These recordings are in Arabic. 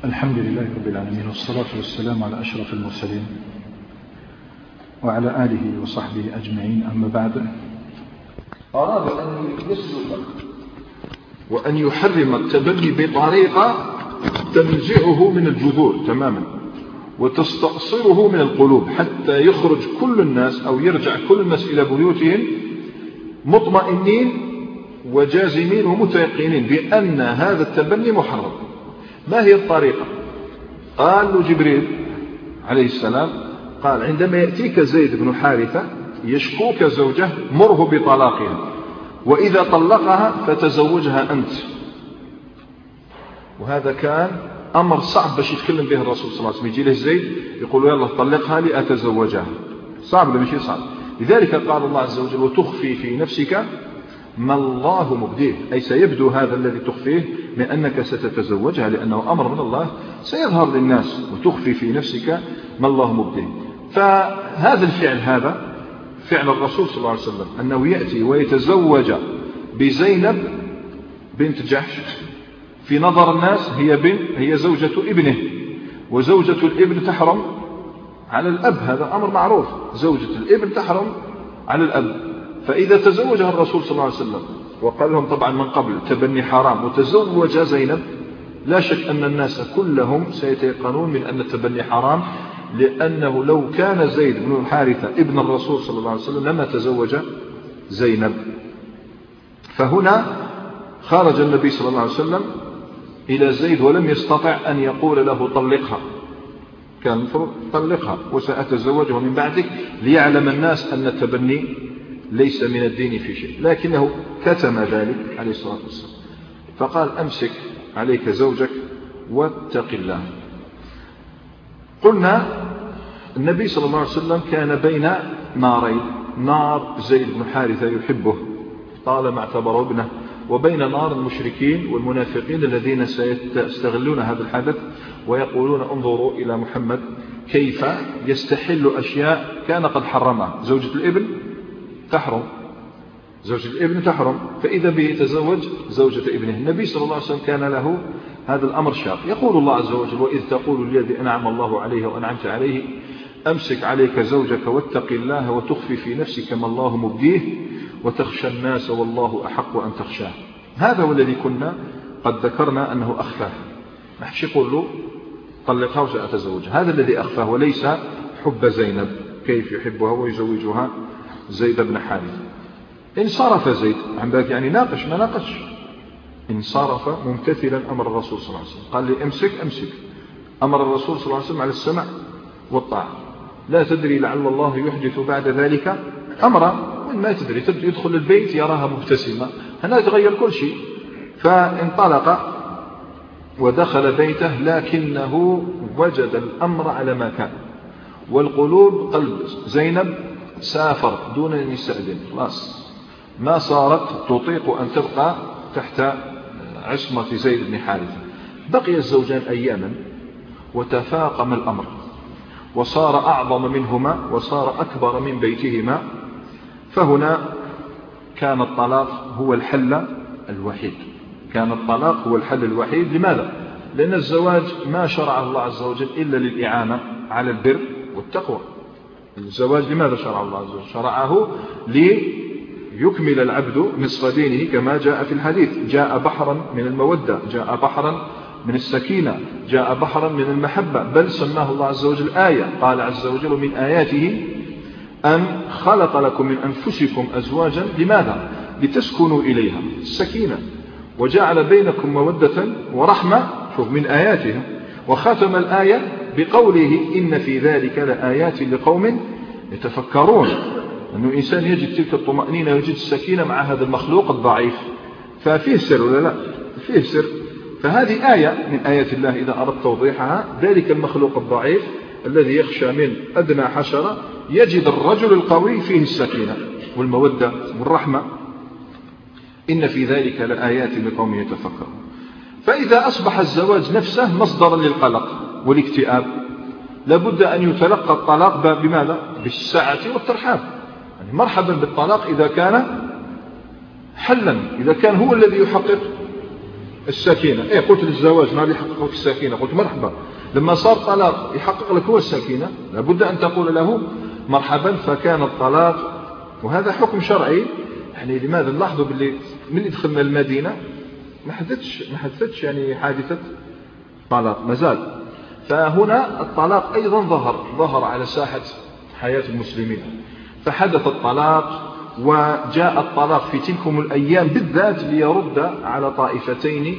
الحمد لله رب العالمين، والصلاة والسلام على أشرف المرسلين وعلى آله وصحبه أجمعين. أما بعد، أراد أن يسلك وأن يحرم التبني بطريقة تنزعه من الجذور تماما وتستأصله من القلوب، حتى يخرج كل الناس أو يرجع كل الناس إلى بيوتهم مطمئنين وجازمين ومتيقنين بأن هذا التبني محرم. ما هي الطريقة؟ قال له جبريل عليه السلام، قال: عندما يأتيك زيد بن حارثة يشكوك زوجه مره بطلاقها، وإذا طلقها فتزوجها أنت. وهذا كان أمر صعب باش يتكلم به الرسول صلى الله عليه وسلم. يجي له زيد يقول: يلا طلقها لي أتزوجها. صعب ولا ماشي صعب؟ لذلك قال الله عز وجل: وتخفي في نفسك ما الله مبديه، أي سيبدو هذا الذي تخفيه من أنك ستتزوجها، لأنه أمر من الله سيظهر للناس. وتخفي في نفسك ما الله مبديه. فهذا الفعل، هذا فعل الرسول صلى الله عليه وسلم، أنه يأتي ويتزوج بزينب بنت جحش. في نظر الناس هي زوجة ابنه، وزوجة الابن تحرم على الأب، هذا أمر معروف، زوجة الابن تحرم على الأب. فإذا تزوجها الرسول صلى الله عليه وسلم وقال لهم طبعا من قبل تبني حرام وتزوج زينب، لا شك أن الناس كلهم سيتيقنون من أن التبني حرام، لأنه لو كان زيد بن الحارثة ابن الرسول صلى الله عليه وسلم لما تزوج زينب. فهنا خرج النبي صلى الله عليه وسلم إلى زيد ولم يستطع أن يقول له طلقها، كان المفروض طلقها وسأتزوجه من بعدك، ليعلم الناس أن التبني ليس من الدين في شيء، لكنه كتم ذلك عليه الصلاة والسلام. فقال: أمسك عليك زوجك واتق الله. قلنا النبي صلى الله عليه وسلم كان بين نارين: نار زيد بن حارثة يحبه طالما اعتبره ابنه، وبين نار المشركين والمنافقين الذين سيستغلون هذا الحدث ويقولون: انظروا إلى محمد كيف يستحل أشياء كان قد حرمها. زوجة الابن تحرم، زوجة الابن تحرم، فإذا به يتزوج زوجة ابنه. النبي صلى الله عليه وسلم كان له هذا الأمر شاق. يقول الله عز وجل: وإذ تقول للذي أنعم الله عليه وأنعمت عليه أمسك عليك زوجك واتق الله وتخفي في نفسك ما الله مبديه وتخشى الناس والله أحق أن تخشاه. هذا هو الذي كنا قد ذكرنا أنه أخفاه. ما حدش يقول له طلقها وسأتزوجها، هذا الذي أخفاه، وليس حب زينب، كيف يحبها ويزوجها زيد بن حارثة. انصرف زيد عن ذلك، يعني ناقش ما ناقش، انصرف ممتثلا أمر الرسول صلى الله عليه وسلم. قال لي: أمسك. أمر الرسول صلى الله عليه وسلم على السمع والطاعة. لا تدري لعل الله يحدث بعد ذلك أمرا، ما تدري، يدخل البيت يراها مبتسمة، هنا يتغير كل شيء. فانطلق ودخل بيته، لكنه وجد الأمر على ما كان، والقلوب قلب زينب سافر دون أن يستأذن، خلاص ما صارت تطيق أن تبقى تحت عصمة زيد بن حارثة. بقي الزوجان أياما وتفاقم الأمر، وصار أعظم منهما وصار أكبر من بيتهما. فهنا كان الطلاق هو الحل الوحيد، كان الطلاق هو الحل الوحيد. لماذا؟ لأن الزواج ما شرع الله عز وجل إلا للإعانة على البر والتقوى. الزواج لماذا شرع الله عز وجل؟ شرعه ليكمل العبد نصف دينه، كما جاء في الحديث: جاء بحرا من المودة، جاء بحرا من السكينة، جاء بحرا من المحبة، بل سماه الله عز وجل آية. قال عز وجل: من آياته أن خلق لكم من أنفسكم أزواجا. لماذا؟ لتسكنوا إليها، السكينة، وجعل بينكم مودة ورحمة، شوف من آياتها. وختم الآية بقوله: إن في ذلك لآيات لقوم يتفكرون. أنه الإنسان يجد تلك الطمأنينة ويجد السكينة مع هذا المخلوق الضعيف، ففيه سر ولا لا؟ فيه سر. فهذه آية من آيات الله إذا أردت توضيحها. ذلك المخلوق الضعيف الذي يخشى من أدنى حشرة يجد الرجل القوي فيه السكينة والمودة والرحمة. إن في ذلك لآيات لقوم يتفكرون. فإذا أصبح الزواج نفسه مصدرا للقلق والاكتئاب، لابد أن يتلقى الطلاق بماذا؟ بالسعة والترحاب. يعني مرحبا بالطلاق إذا كان حلا، إذا كان هو الذي يحقق السكينة. قلت للزواج ما يحقق لك السكينة، قلت مرحبا. لما صار طلاق يحقق لك هو السكينة، لابد أن تقول له مرحبا. فكان الطلاق، وهذا حكم شرعي. يعني لماذا نلاحظوا باللي من دخلنا المدينة ما حدثتش يعني حادثة طلاق مازال. فهنا الطلاق أيضا ظهر على ساحة حياة المسلمين، فحدث الطلاق. وجاء الطلاق في تلكم الأيام بالذات ليرد على طائفتين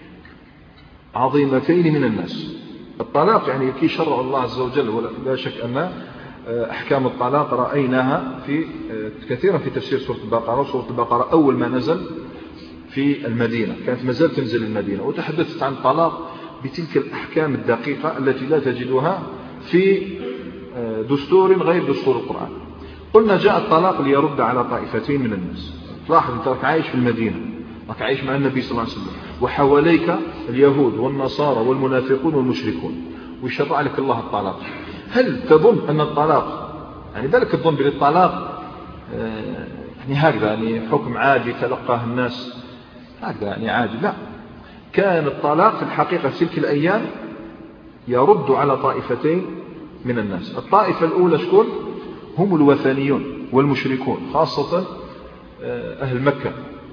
عظيمتين من الناس. الطلاق يعني كي شرع الله عز وجل، ولا شك أن أحكام الطلاق رأيناها في كثيرا في تفسير سورة البقرة. سورة البقرة أول ما نزل في المدينة، كانت مازال تنزل المدينة، وتحدثت عن الطلاق بتلك الأحكام الدقيقة التي لا تجدها في دستور غير دستور القرآن. قلنا جاء الطلاق ليرد على طائفتين من الناس. تلاحظ أنت راك عايش في المدينة، راك عايش مع النبي صلى الله عليه وسلم، وحواليك اليهود والنصارى والمنافقون والمشركون، ويشرع لك الله الطلاق. هل تظن أن الطلاق يعني بالك تظن بالطلاق يعني هكذا يعني حكم عادي تلقاه الناس هكذا يعني عادي؟ لا، كان الطلاق في الحقيقة في تلك الأيام يرد على طائفتين من الناس. الطائفة الأولى شكون؟ هم الوثنيون والمشركون، خاصة أهل مكة.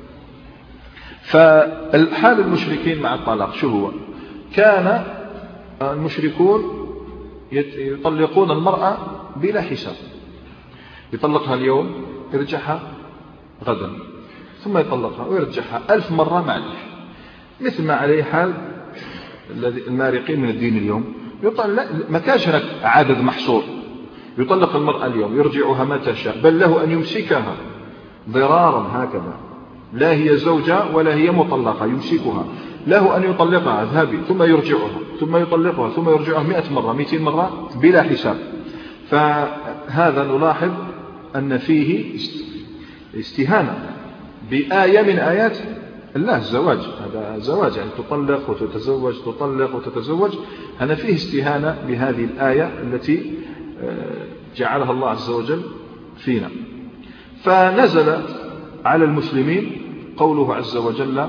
فالحال المشركين مع الطلاق شو هو؟ كان المشركون يطلقون المرأة بلا حساب، يطلقها اليوم يرجعها غدا، ثم يطلقها ويرجعها 1000 مرة معلش، مثل ما عليه حال المارقين من الدين اليوم. ما كانش هناك عدد محصور، يطلق المرأة اليوم يرجعها متى شاء، بل له أن يمسكها ضرارا هكذا، لا هي زوجة ولا هي مطلقة، يمسكها، له أن يطلقها اذهبي، ثم يرجعها، ثم يطلقها، ثم يرجعها 100 مرة 200 مرة بلا حساب. فهذا نلاحظ أن فيه استهانة بآية من آيات الله، الزواج. هذا زواج يعني تطلق وتتزوج، تطلق وتتزوج. هنا فيه استهانة بهذه الآية التي جعلها الله عز وجل فينا. فنزل على المسلمين قوله عز وجل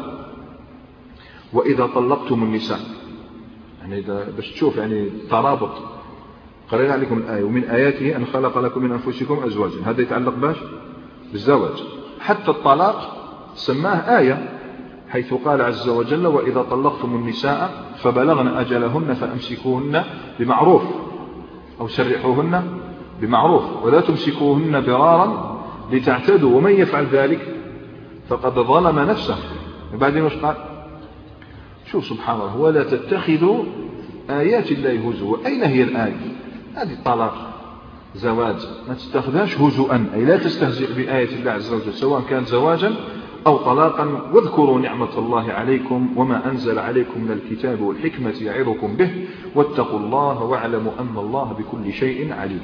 وإذا طلقتم النساء. يعني باش تشوف يعني ترابط، قرأنا عليكم الآية ومن آياته أن خلق لكم من أنفسكم أزواجا، هذا يتعلق باش بالزواج. حتى الطلاق سماه آية، حيث قال عز وجل وإذا طلقتم النساء فبلغن أجلهن فأمسكوهن بمعروف أو سرحوهن بمعروف ولا تمسكوهن ضرارا لتعتدوا ومن يفعل ذلك فقد ظلم نفسه. وبعدين وش قال؟ شوف سبحان الله، ولا تتخذوا آيات الله هزوا. أين هي الآية؟ هذه الطلاق زواج، ما تستخدمش هزوا، أي لا تستهزئ بآية الله عز وجل سواء كان زواجا أو طلاقا. واذكروا نعمة الله عليكم وما أنزل عليكم من الكتاب والحكمة يعظكم به واتقوا الله واعلموا أن الله بكل شيء عليم.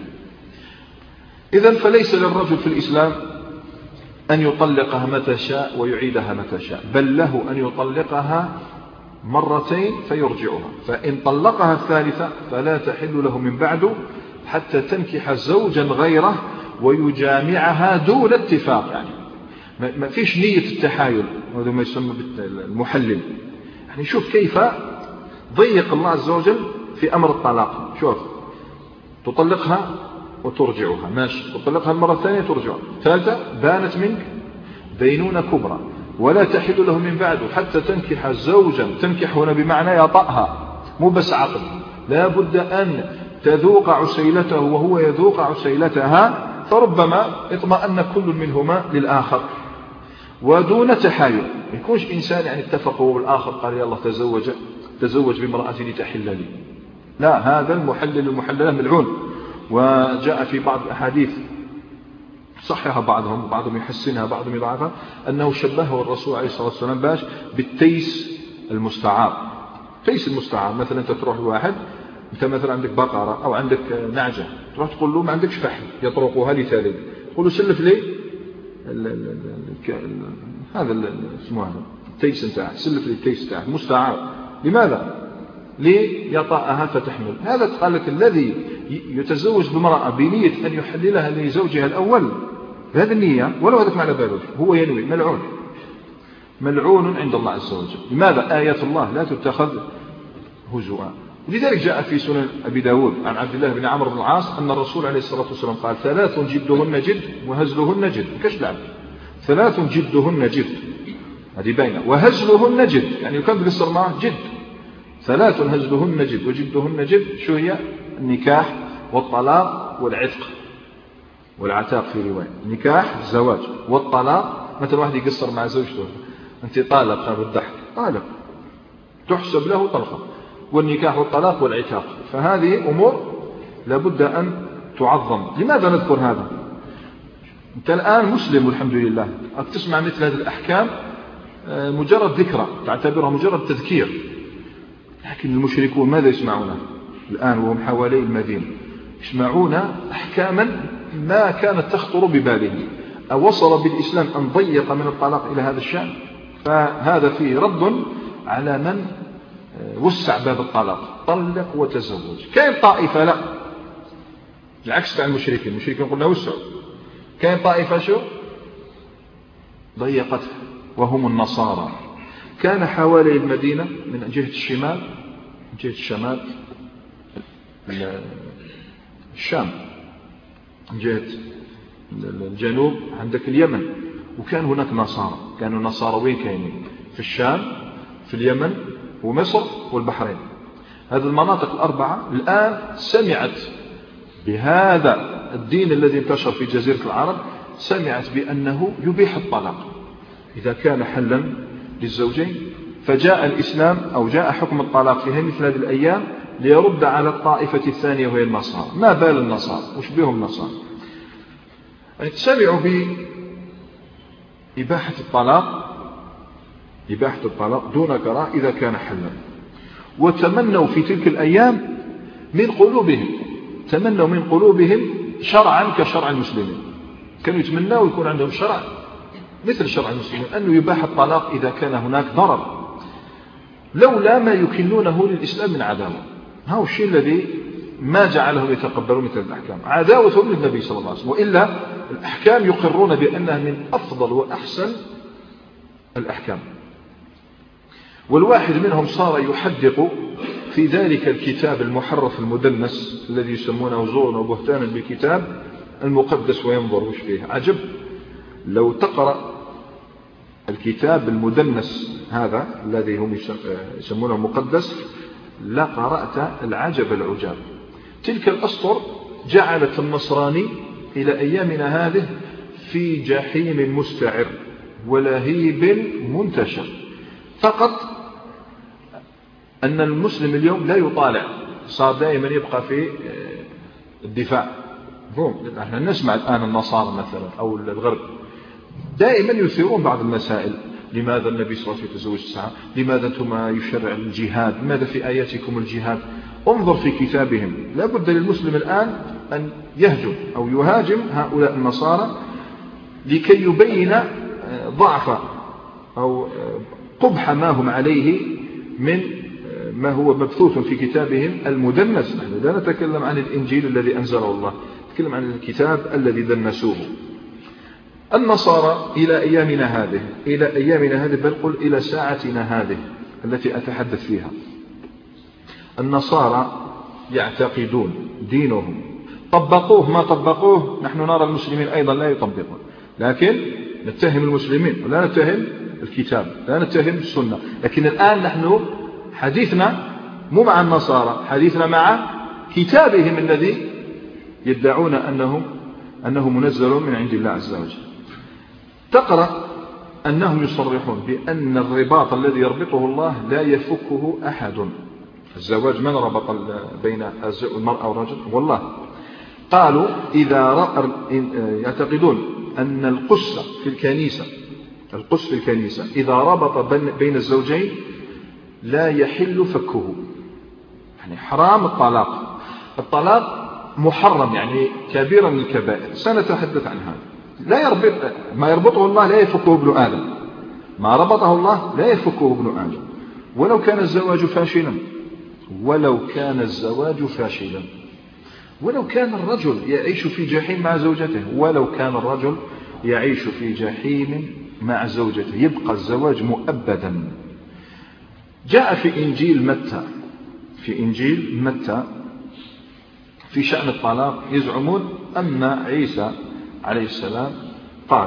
إذن فليس للرجل في الإسلام أن يطلقها متى شاء ويعيدها متى شاء، بل له أن يطلقها مرتين فيرجعها، فإن طلقها الثالثة فلا تحل له من بعد حتى تنكح زوجا غيره ويجامعها دون اتفاق. يعني ما فيش نية التحايل، وهذا ما يسمى بالمحلل. يعني شوف كيف ضيق الله عز وجل في أمر الطلاق. شوف تطلقها وترجعها ماشي، تطلقها المرة الثانية ترجعها، ثالثة بانت منك بينونة كبرى ولا تحل له من بعد حتى تنكح زوجا. تنكح هنا بمعنى يطأها، مو بس عقد، لا بد أن تذوق عسيلته وهو يذوق عسيلتها، فربما اطمأن كل منهما للآخر ودون تحايل. ما يكونش إنسان يعني اتفقوا والآخر قال يا الله تزوج بامرأة لتحل لي، لا، هذا المحللة ملعون. وجاء في بعض الأحاديث صحها بعضهم يحسنها بعضهم يضعفها، أنه شبهه الرسول عليه الصلاة والسلام باش بالتيس المستعار. تيس المستعار مثلا أنت تروح لواحد، أنت مثلا عندك بقرة أو عندك نعجة، تروح تقول له ما عندكش فحل يطرقها لي ثالث، تقول له سلف لي هذا اسمه هذا التيس نتاعك، سلف لي التيس نتاعك مستعار. لماذا؟ ليطأها فتحمل. هذا قال لك الذي يتزوج بامرأة بنية أن يحللها لزوجها الأول بهذه النية ولو هذاك ما على باله، هو ينوي ملعون ملعون عند الله عز وجل. لماذا؟ آيات الله لا تتخذ هزؤا. ولذلك جاء في سنن أبي داود عن عبد الله بن عمرو بن العاص أن الرسول عليه الصلاة والسلام قال: 3 جدهن جد وهزلهن جد. كاش لعب. 3 جدهن جد، هذه باينة، وهزلهن جد، يعني يكون قصر معه جد. 3 هزلهن جد وجدهن جد. شو هي؟ النكاح والطلاق والعتق والعتاق في رواية. النكاح الزواج والطلاق. مثل واحد يقصر مع زوجته: أنت طالق، هذا الضحك طالق، تحسب له طلقة. والنكاح والطلاق والعتاق. فهذه أمور لابد أن تعظم. لماذا نذكر هذا؟ أنت الآن مسلم والحمد لله، تسمع مثل هذه الأحكام مجرد ذكرى، تعتبرها مجرد تذكير. لكن المشركون ماذا يسمعون الآن وهم حوالي المدينة؟ يسمعون أحكاما ما كانت تخطر ببالهم. أوصل بالإسلام أن ضيق من الطلاق إلى هذا الشأن؟ فهذا فيه رد على من وسع باب الطلاق: طلق وتزوج. كاين طائفة لا، العكس تاع المشركين. المشركين قلنا وسعوا. كاين طائفة شو ضيقت، وهم النصارى. كان حوالي المدينة من جهة الشمال، من جهة الشمال الشام، من جهة الجنوب عندك اليمن. وكان هناك نصارى. كانوا نصارى وين كاينين؟ في الشام، في اليمن، ومصر، والبحرين. هذه المناطق الأربعة الآن سمعت بهذا الدين الذي انتشر في جزيرة العرب، سمعت بأنه يبيح الطلاق إذا كان حلا للزوجين. فجاء الإسلام أو جاء حكم الطلاق في مثل هذه الأيام ليرد على الطائفة الثانية وهي النصارى. ما بال النصارى؟ وش بهم النصارى؟ سمعوا بإباحة الطلاق دون كراهة إذا كان حلا. وتمنوا في تلك الأيام من قلوبهم شرعا كشرع المسلمين. كانوا يتمنوا يكون عندهم شرع مثل شرع المسلمين، أنه يباح الطلاق إذا كان هناك ضرر، لولا ما يكنونه للإسلام من عداوة. هذا الشيء الذي ما جعلهم يتقبلوا مثل الأحكام، عداوتهم للنبي صلى الله عليه وسلم. وإلا الأحكام يقرون بأنها من أفضل وأحسن الأحكام. والواحد منهم صار يحدق في ذلك الكتاب المحرف المدنس الذي يسمونه زورا وبهتانا بالكتاب المقدس وينظر وش فيه. عجب لو تقرأ الكتاب المدنس هذا الذي هم يسمونه مقدس لقرأت العجب العجاب. تلك الأسطر جعلت النصراني إلى أيامنا هذه في جحيم مستعر ولهيب منتشر. فقط أن المسلم اليوم لا يطالع، صار دائما يبقى في الدفاع. نحن نسمع الآن النصارى مثلا أو الغرب دائما يثيرون بعض المسائل. لماذا النبي صلى الله عليه وسلم يتزوج 9؟ لماذا أنتم يشرع الجهاد؟ لماذا في آياتكم الجهاد؟ انظر في كتابهم. لا بد للمسلم الآن أن يهجم أو يهاجم هؤلاء النصارى لكي يبين ضعف أو قبح ما هم عليه من ما هو مبثوث في كتابهم المدنس. نحن لا نتكلم عن الإنجيل الذي أنزله الله، نتكلم عن الكتاب الذي دنسوه. النصارى إلى أيامنا هذه بل قل إلى ساعتنا هذه التي أتحدث فيها، النصارى يعتقدون دينهم، طبقوه ما طبقوه نحن نرى المسلمين أيضا لا يطبقون، لكن نتهم المسلمين ولا نتهم الكتاب، لا نتهم السنة. لكن الآن نحن حديثنا مو مع النصارى، حديثنا مع كتابهم الذي يدعون أنه منزل من عند الله عز وجل. تقرأ أنهم يصرحون بأن الرباط الذي يربطه الله لا يفكه أحد. الزواج من ربط بين المرأة والرجل؟ والله قالوا يعتقدون أن القس في الكنيسة إذا ربط بين الزوجين لا يحل فكه، يعني حرام الطلاق محرم، يعني كبيرة من الكبائر. سنتحدث عن هذا. ما يربطه الله لا يفكه ابن آدم، ما ربطه الله لا يفكه ابن آدم، ولو كان الزواج فاشلا، ولو كان الرجل يعيش في جحيم مع زوجته، ولو كان الرجل يعيش في جحيم مع زوجته، يبقى الزواج مؤبدا. جاء في إنجيل متى في شأن الطلاق يزعمون أن عيسى عليه السلام قال: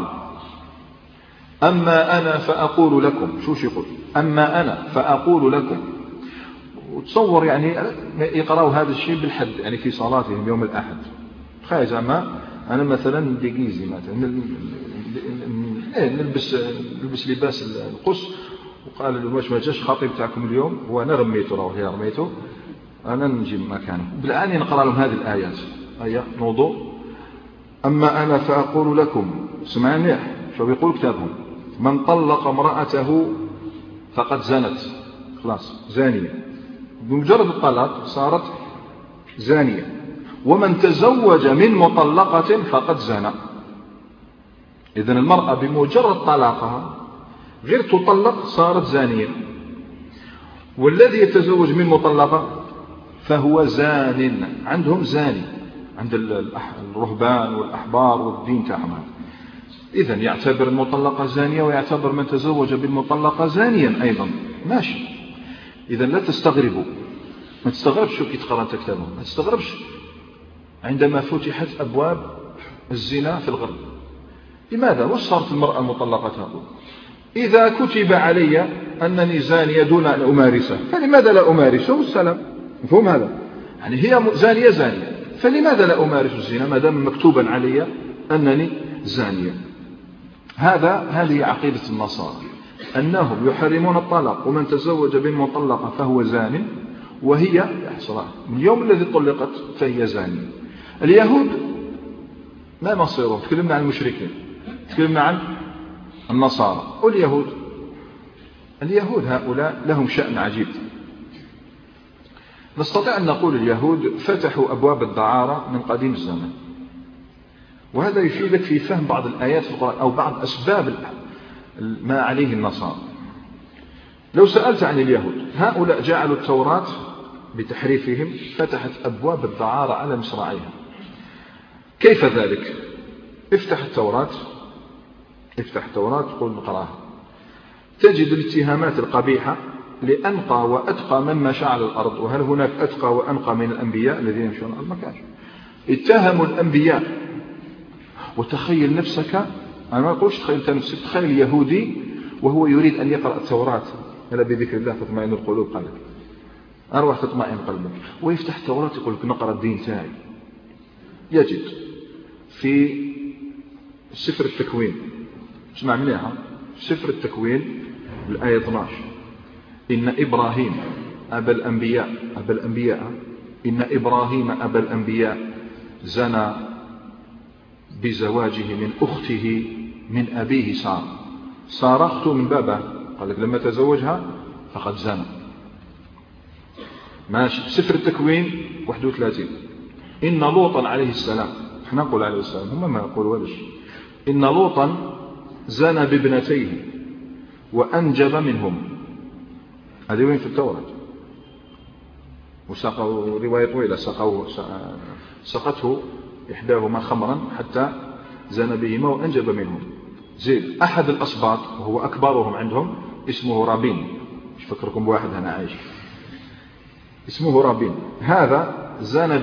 أما أنا فأقول لكم. شوش يقول؟ أما أنا فأقول لكم. وتصور يعني يقرأوا هذا الشيء بالحد، يعني في صلاتهم يوم الأحد. تخيل زعما أنا مثلا ديجيزي مثلا نلبس لباس القس، وقال له واش ما جاش خطيب تاعكم اليوم، وأنا رميته راه هي رميته، أنا نجي مكانه. بالعاني نقرأ لهم هذه الآيات، آية موضوع. أما أنا فأقول لكم، سمعني شو بيقول كتابهم: من طلق امرأته فقد زنت، خلاص زانية، بمجرد الطلاق صارت زانية. ومن تزوج من مطلقة فقد زنى. إذن المرأة بمجرد طلاقها غير تطلق صارت زانية، والذي يتزوج من مطلقة فهو زان. عندهم زاني عند الرهبان والأحبار والدين تاعهم. إذن يعتبر المطلقة زانية، ويعتبر من تزوج بالمطلقة زانيا أيضا، ماشي. إذن لا تستغربوا، ما تستغربش كي تقرأ كتابهم، ما تستغربش عندما فتحت أبواب الزنا في الغرب. لماذا؟ وش صارت المرأة المطلقة تقول: إذا كتب علي أنني زانية دون أن أمارسه فلماذا لا أمارسه؟ والسلام. مفهوم هذا؟ يعني هي زانية، فلماذا لا أمارس الزنا ما دام مكتوبا علي أنني زانية؟ هذه عقيدة النصارى، أنهم يحرمون الطلاق، ومن تزوج بالمطلقة فهو زان، وهي من اليوم الذي طلقت فهي زانية. اليهود ما مصيرهم؟ تكلمنا عن المشركين، تكلمنا عن النصارى واليهود. اليهود هؤلاء لهم شأن عجيب. نستطيع أن نقول اليهود فتحوا أبواب الدعارة من قديم الزمن، وهذا يفيدك في فهم بعض الآيات في القرآن أو بعض أسباب ما عليه النصارى. لو سألت عن اليهود، هؤلاء جعلوا التوراة بتحريفهم فتحت أبواب الدعارة على مصراعيها. كيف ذلك؟ افتح التوراة قل نقراها، تجد الاتهامات القبيحة لأنقى وأتقى من مشى على الأرض. وهل هناك أتقى وأنقى من الأنبياء الذين يمشون على الأرض؟ ما كانش. اتهموا الأنبياء. وتخيل نفسك، أنا ما أقولش تخيل نفسك، تخيل يهودي وهو يريد أن يقرأ التوراة، ألا بذكر الله تطمئن القلوب، قال لك أروح تطمئن قلبك، ويفتح التوراة يقول لك نقرأ الدين تاعي. يجد في سفر التكوين، اسمع منها، سفر التكوين الآية 12: إن إبراهيم أبا الأنبياء إن إبراهيم أبا الأنبياء زنى بزواجه من أخته من أبيه سارة أخته من بابه، قال لك لما تزوجها فقد زنى. ماشي. سفر التكوين 31: إن لوطا عليه السلام، احنا نقول عليه السلام، هم ما يقولوا هذا الشيء، إن لوطا زنى بابنتيه وأنجب منهم. هذه وين في التوراة؟ وسقوا رواية طويلة، سقته إحداهما خمرا حتى زنى بهما وأنجب منهم. زيد أحد الأسباط وهو أكبرهم عندهم اسمه رابين، مش فكركم بواحد هنا عايش اسمه رابين، هذا زنى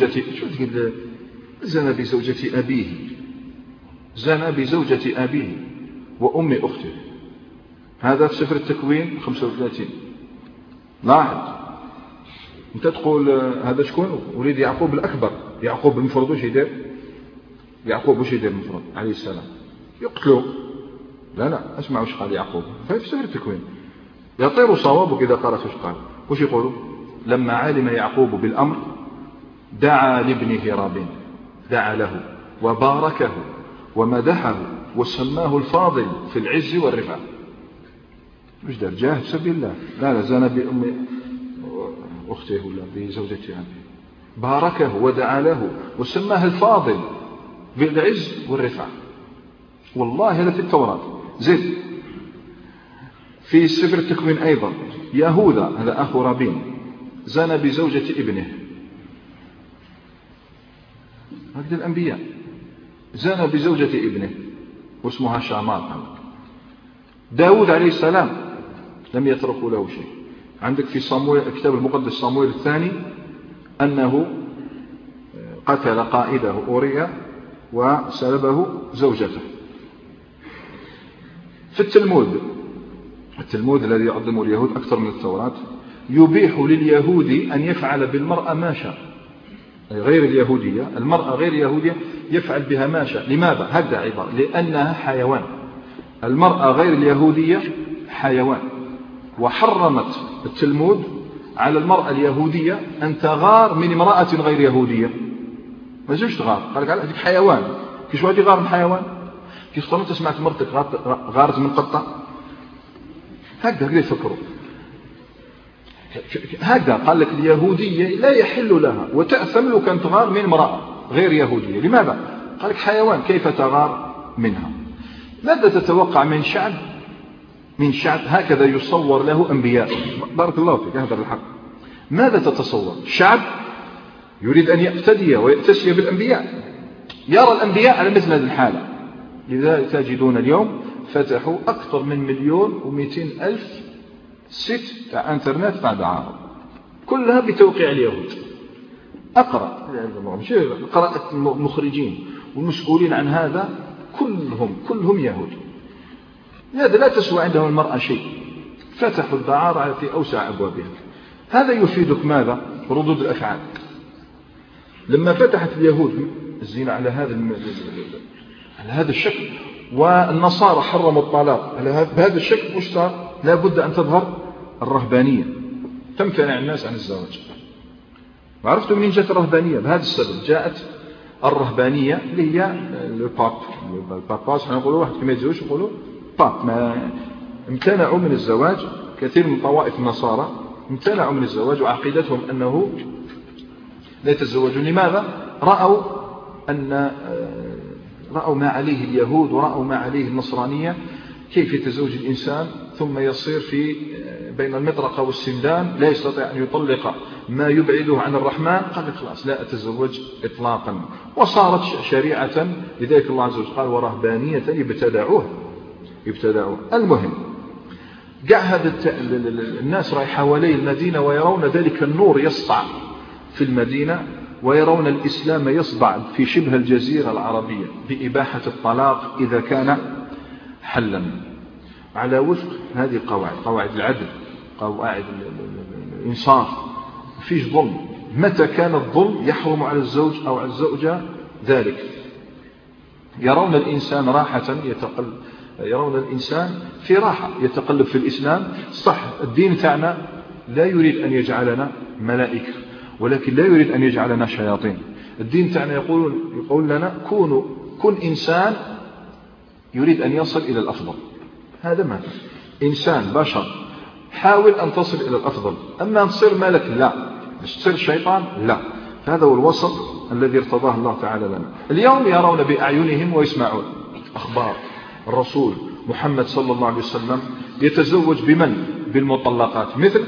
بزوجة أبيه وأم أخته. هذا في سفر التكوين 35. لاحظ انت تقول هذا شكون؟ وليد يعقوب الأكبر. يعقوب المفروض وش يدير؟ المفروض عليه السلام يقتلوه. لا اسمع وش قال يعقوب في سفر التكوين، يطير صوابك إذا قرأت وش قال. وش يقولوا؟ لما علم يعقوب بالأمر دعا لابنه رابين، دعا له وباركه ومدحه وسماه الفاضل في العز والرفعة. مش دار جاه في سبيل الله، لا زنى بأم أخته ولا بزوجة أبيه، باركه ودعا له وسماه الفاضل بالعز والرفعة. والله هذا في التوراة. زد في سفر التكوين أيضا: يهوذا هذا أخو رابين زنى بزوجة ابنه. هكذا الأنبياء زنى بزوجة ابنه واسمها شامار. داود عليه السلام لم يتركوا له شيء. عندك في صمويل الكتاب المقدس صمويل الثاني أنه قتل قائده أوريا وسلبه زوجته. في التلمود الذي يعظم اليهود أكثر من التوراة يبيح لليهود أن يفعل بالمرأة ما شاء، غير اليهودية، المرأة غير اليهودية يفعل بها ما شاء. لماذا؟ هذا عبارة لأنها حيوان. المرأة غير اليهودية حيوان، وحرمت التلمود على المرأة اليهودية أن تغار من امرأة غير يهودية. ما تجوش تغار، قال لك هذيك حيوان. كيش واحد يغار من حيوان؟ كيش طالما سمعت مرتك غارت من قطة؟ هكذا يفكروا. هكذا قال لك اليهودية لا يحل لها وتأثم لو كانت تغار من امرأة غير يهودية. لماذا؟ قال لك حيوان، كيف تغار منها؟ ماذا تتوقع من شعب هكذا يصور له أنبياء؟ بارك الله فيك، هذا الحق. ماذا تتصور؟ شعب يريد أن يقتدي ويأتسي بالأنبياء، يرى الأنبياء على مثل هذه الحالة. لذلك تجدون اليوم فتحوا أكثر من 1,200,000 سيت تاع انترنت تاع دعارة، كلها بتوقيع اليهود. أقرأ قراءة المخرجين والمسؤولين عن هذا كلهم يهود. هذا لا تسوى عندهم المرأة شيء، فتحوا الدعارة في أوسع أبوابها. هذا يفيدك ماذا؟ ردود الأفعال. لما فتحت اليهود الزنا على هذا الشكل، والنصارى حرموا الطلاق بهذا الشكل، وش صار؟ لا بد أن تظهر الرهبانية، تمتنع الناس عن الزواج. وعرفتوا منين جاءت الرهبانية؟ بهذا السبب جاءت الرهبانية اللي هي الباباس، احنا نقولوا واحد كما يتزوج يقولوا باب. ما امتنعوا من الزواج، كثير من طوائف النصارى امتنعوا من الزواج، وعقيدتهم أنه لا يتزوجون. لماذا؟ رأوا ما عليه اليهود ورأوا ما عليه النصرانية، كيف يتزوج الإنسان ثم يصير في بين المطرقة والسندان، لا يستطيع أن يطلق ما يبعده عن الرحمن. قال لك خلاص لا أتزوج إطلاقا، وصارت شريعة. لذلك الله عز وجل قال ورهبانية ابتدعوها. المهم قاع هذا الناس رايح حوالي المدينة ويرون ذلك النور يسطع في المدينة، ويرون الإسلام يصدع في شبه الجزيرة العربية بإباحة الطلاق إذا كان حلا على وفق هذه القواعد، قواعد العدل، قواعد الإنصاف، فيش ظلم. متى كان الظلم يحرم على الزوج أو على الزوجة ذلك. يرون الإنسان يرون الإنسان في راحة يتقلب في الإسلام. صح الدين تاعنا لا يريد أن يجعلنا ملائكة، ولكن لا يريد أن يجعلنا شياطين. الدين تاعنا يقول لنا كن إنسان يريد أن يصل إلى الأفضل. هذا ما إنسان بشر، حاول أن تصل إلى الأفضل. أما أن تصير ملك لا، مش تصير شيطان لا. هذا هو الوسط الذي ارتضاه الله تعالى لنا. اليوم يرون بأعينهم ويسمعون أخبار الرسول محمد صلى الله عليه وسلم يتزوج بمن؟ بالمطلقات، مثل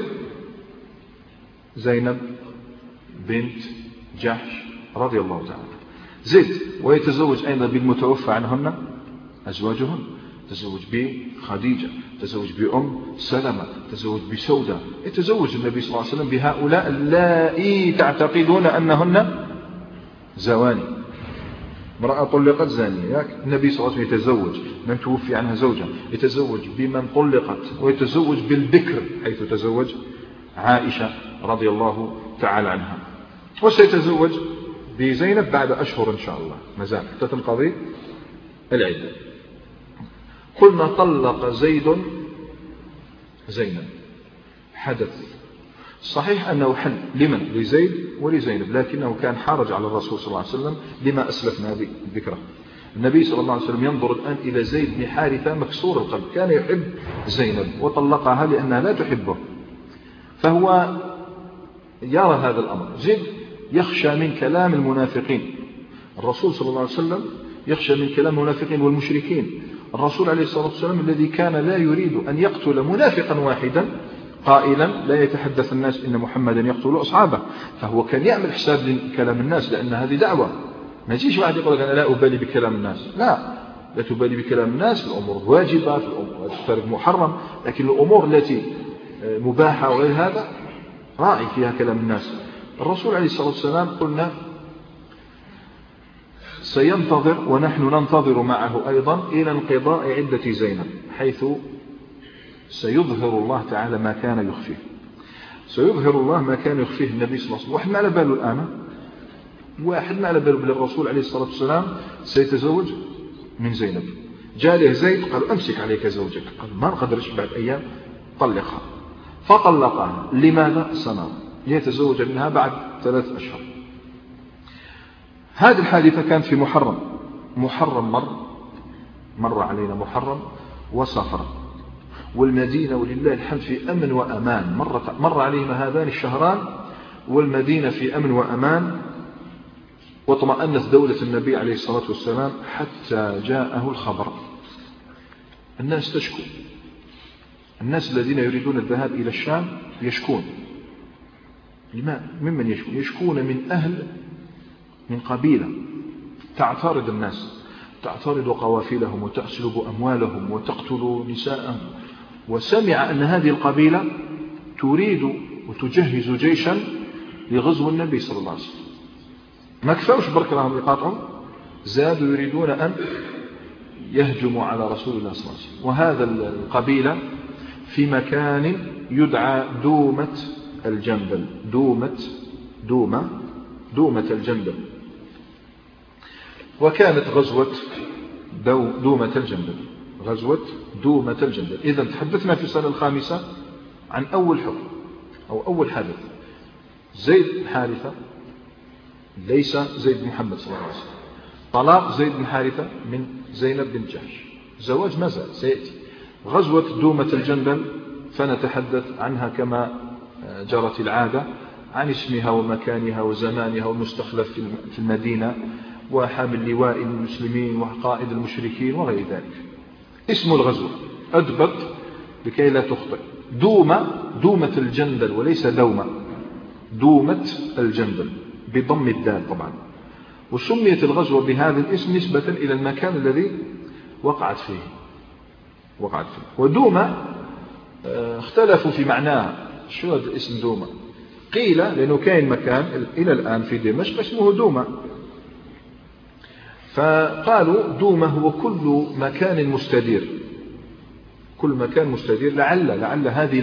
زينب بنت جحش رضي الله تعالى زيد. ويتزوج أيضا بالمتوفى عنهن أزواجهن، تزوج بخديجة، تزوج بأم سلمة، تزوج بسودة. يتزوج النبي صلى الله عليه وسلم بهؤلاء اللائي تعتقدون أنهن زواني. امرأة طلقت زانية، النبي صلى الله عليه وسلم يتزوج من توفي عنها زوجها، يتزوج بمن طلقت، ويتزوج بالبكر حيث تزوج عائشة رضي الله تعالى عنها. وسيتزوج بزينب بعد أشهر إن شاء الله، مازال حتى تنقضي العدة. قلنا طلق زيد زينب، حدث صحيح أنه حل لمن؟ لزيد ولزينب، لكنه كان حرج على الرسول صلى الله عليه وسلم لما أسلفنا بذكره. النبي صلى الله عليه وسلم ينظر الآن إلى زيد بن حارثة مكسور القلب، كان يحب زينب وطلقها لأنها لا تحبه، فهو يرى هذا الأمر. زيد يخشى من كلام المنافقين، الرسول صلى الله عليه وسلم يخشى من كلام المنافقين والمشركين. الرسول عليه الصلاة والسلام الذي كان لا يريد أن يقتل منافقا واحدا قائلا لا يتحدث الناس إن محمدا يقتل أصحابه، فهو كان يعمل حساب لكلام الناس، لأن هذه دعوة. ما يجيش واحد يقول لك أنا لا أبالي بكلام الناس، لا، لا تبالي بكلام الناس، الأمور واجبة، في الأمور تفارق محرم، لكن الأمور التي مباحة وغير هذا راعي فيها كلام الناس. الرسول عليه الصلاة والسلام قلنا سينتظر ونحن ننتظر معه أيضا إلى انقضاء عدة زينب، حيث سيظهر الله تعالى ما كان يخفيه، سيظهر الله ما كان يخفيه النبي صلى الله عليه وسلم. واحد ما على باله الآن، واحد ما على باله بل الرسول عليه الصلاة والسلام سيتزوج من زينب. جاء له زيد قال أمسك عليك زوجك، قال ما نقدرش بعد أيام، طلقها. فطلقها. لماذا؟ سنة ليتزوج منها بعد 3 أشهر. هذه الحادثة كانت في محرم مر علينا محرم وصفر، والمدينة ولله الحمد في أمن وأمان. مر علينا هذان الشهران والمدينة في أمن وأمان، واطمأنت دولة النبي عليه الصلاة والسلام حتى جاءه الخبر. الناس تشكو، الناس الذين يريدون الذهاب إلى الشام يشكون. ممن يشكون؟ يشكون من قبيلة تعترض الناس، تعترض قوافلهم وتأسلب أموالهم وتقتل نساءهم. وسمع أن هذه القبيلة تريد وتجهز جيشا لغزو النبي صلى الله عليه وسلم. ما كفاوش برك لهم يقاطعوا، زادوا يريدون أن يهجموا على رسول الله صلى الله عليه وسلم. وهذا القبيلة في مكان يدعى دومة الجندل. دومة الجندل. وكانت غزوة دومة الجندل، غزوة دومة الجندل. إذا تحدثنا في السنة الخامسة عن أول حكم أو أول حدث. زيد بن حارثة ليس زيد بن محمد صلى الله عليه وسلم، طلاق زيد بن حارثة من زينب بن جحش، زواج ما زال سيأتي. غزوة دومة الجندل فنتحدث عنها كما جرت العادة، عن اسمها ومكانها وزمانها والمستخلف في المدينة وحامل لواء المسلمين وقائد المشركين وغير ذلك. اسم الغزوة أدبط لكي لا تخطئ، دومة الجندل وليس دومة الجندل بضم الدال طبعا. وسميت الغزوة بهذا الاسم نسبة إلى المكان الذي وقعت فيه. ودومة اختلفوا في معناها، شو هذا الاسم دومة؟ قيل لأنه كان مكان إلى الآن في دمشق اسمه دومة، فقالوا دومة هو كل مكان مستدير، كل مكان مستدير. لعل هذه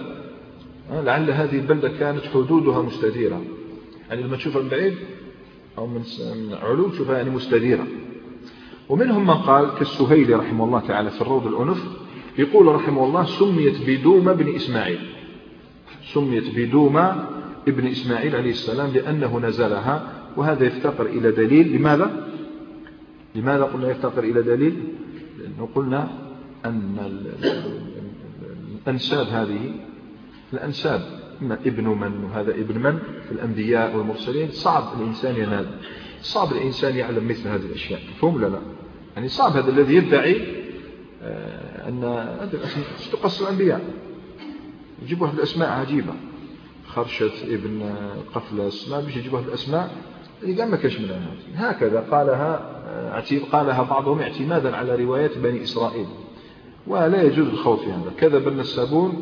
البلدة كانت حدودها مستديرة، يعني لما تشوفها من بعيد أو من علو تشوفها يعني مستديرة. ومنهم من قال كالسهيلي رحمه الله تعالى في الروض الأنف، يقول رحمه الله سميت بدومة بن إسماعيل، سميت بدومة ابن إسماعيل عليه السلام لأنه نزلها. وهذا يفتقر إلى دليل. لماذا قلنا يفتقر إلى دليل؟ لأنه قلنا أن الأنساب هذه الأنساب إما ابن من وهذا ابن من في الأنبياء والمرسلين، صعب الإنسان ينال، صعب الإنسان يعلم مثل هذه الأشياء. فهم لا يعني صعب هذا الذي يدعي أن هذه الأسماء تقص الأنبياء، يجيبوا هذه الأسماء عجيبة، خرشة ابن قفلس، ما بيش يجيبوا هذه الأسماء اللي قام ما كاش منها. هكذا قالها بعضهم اعتمادا على روايات بني إسرائيل، ولا يجوز الخوض في هذا. كذب النسابون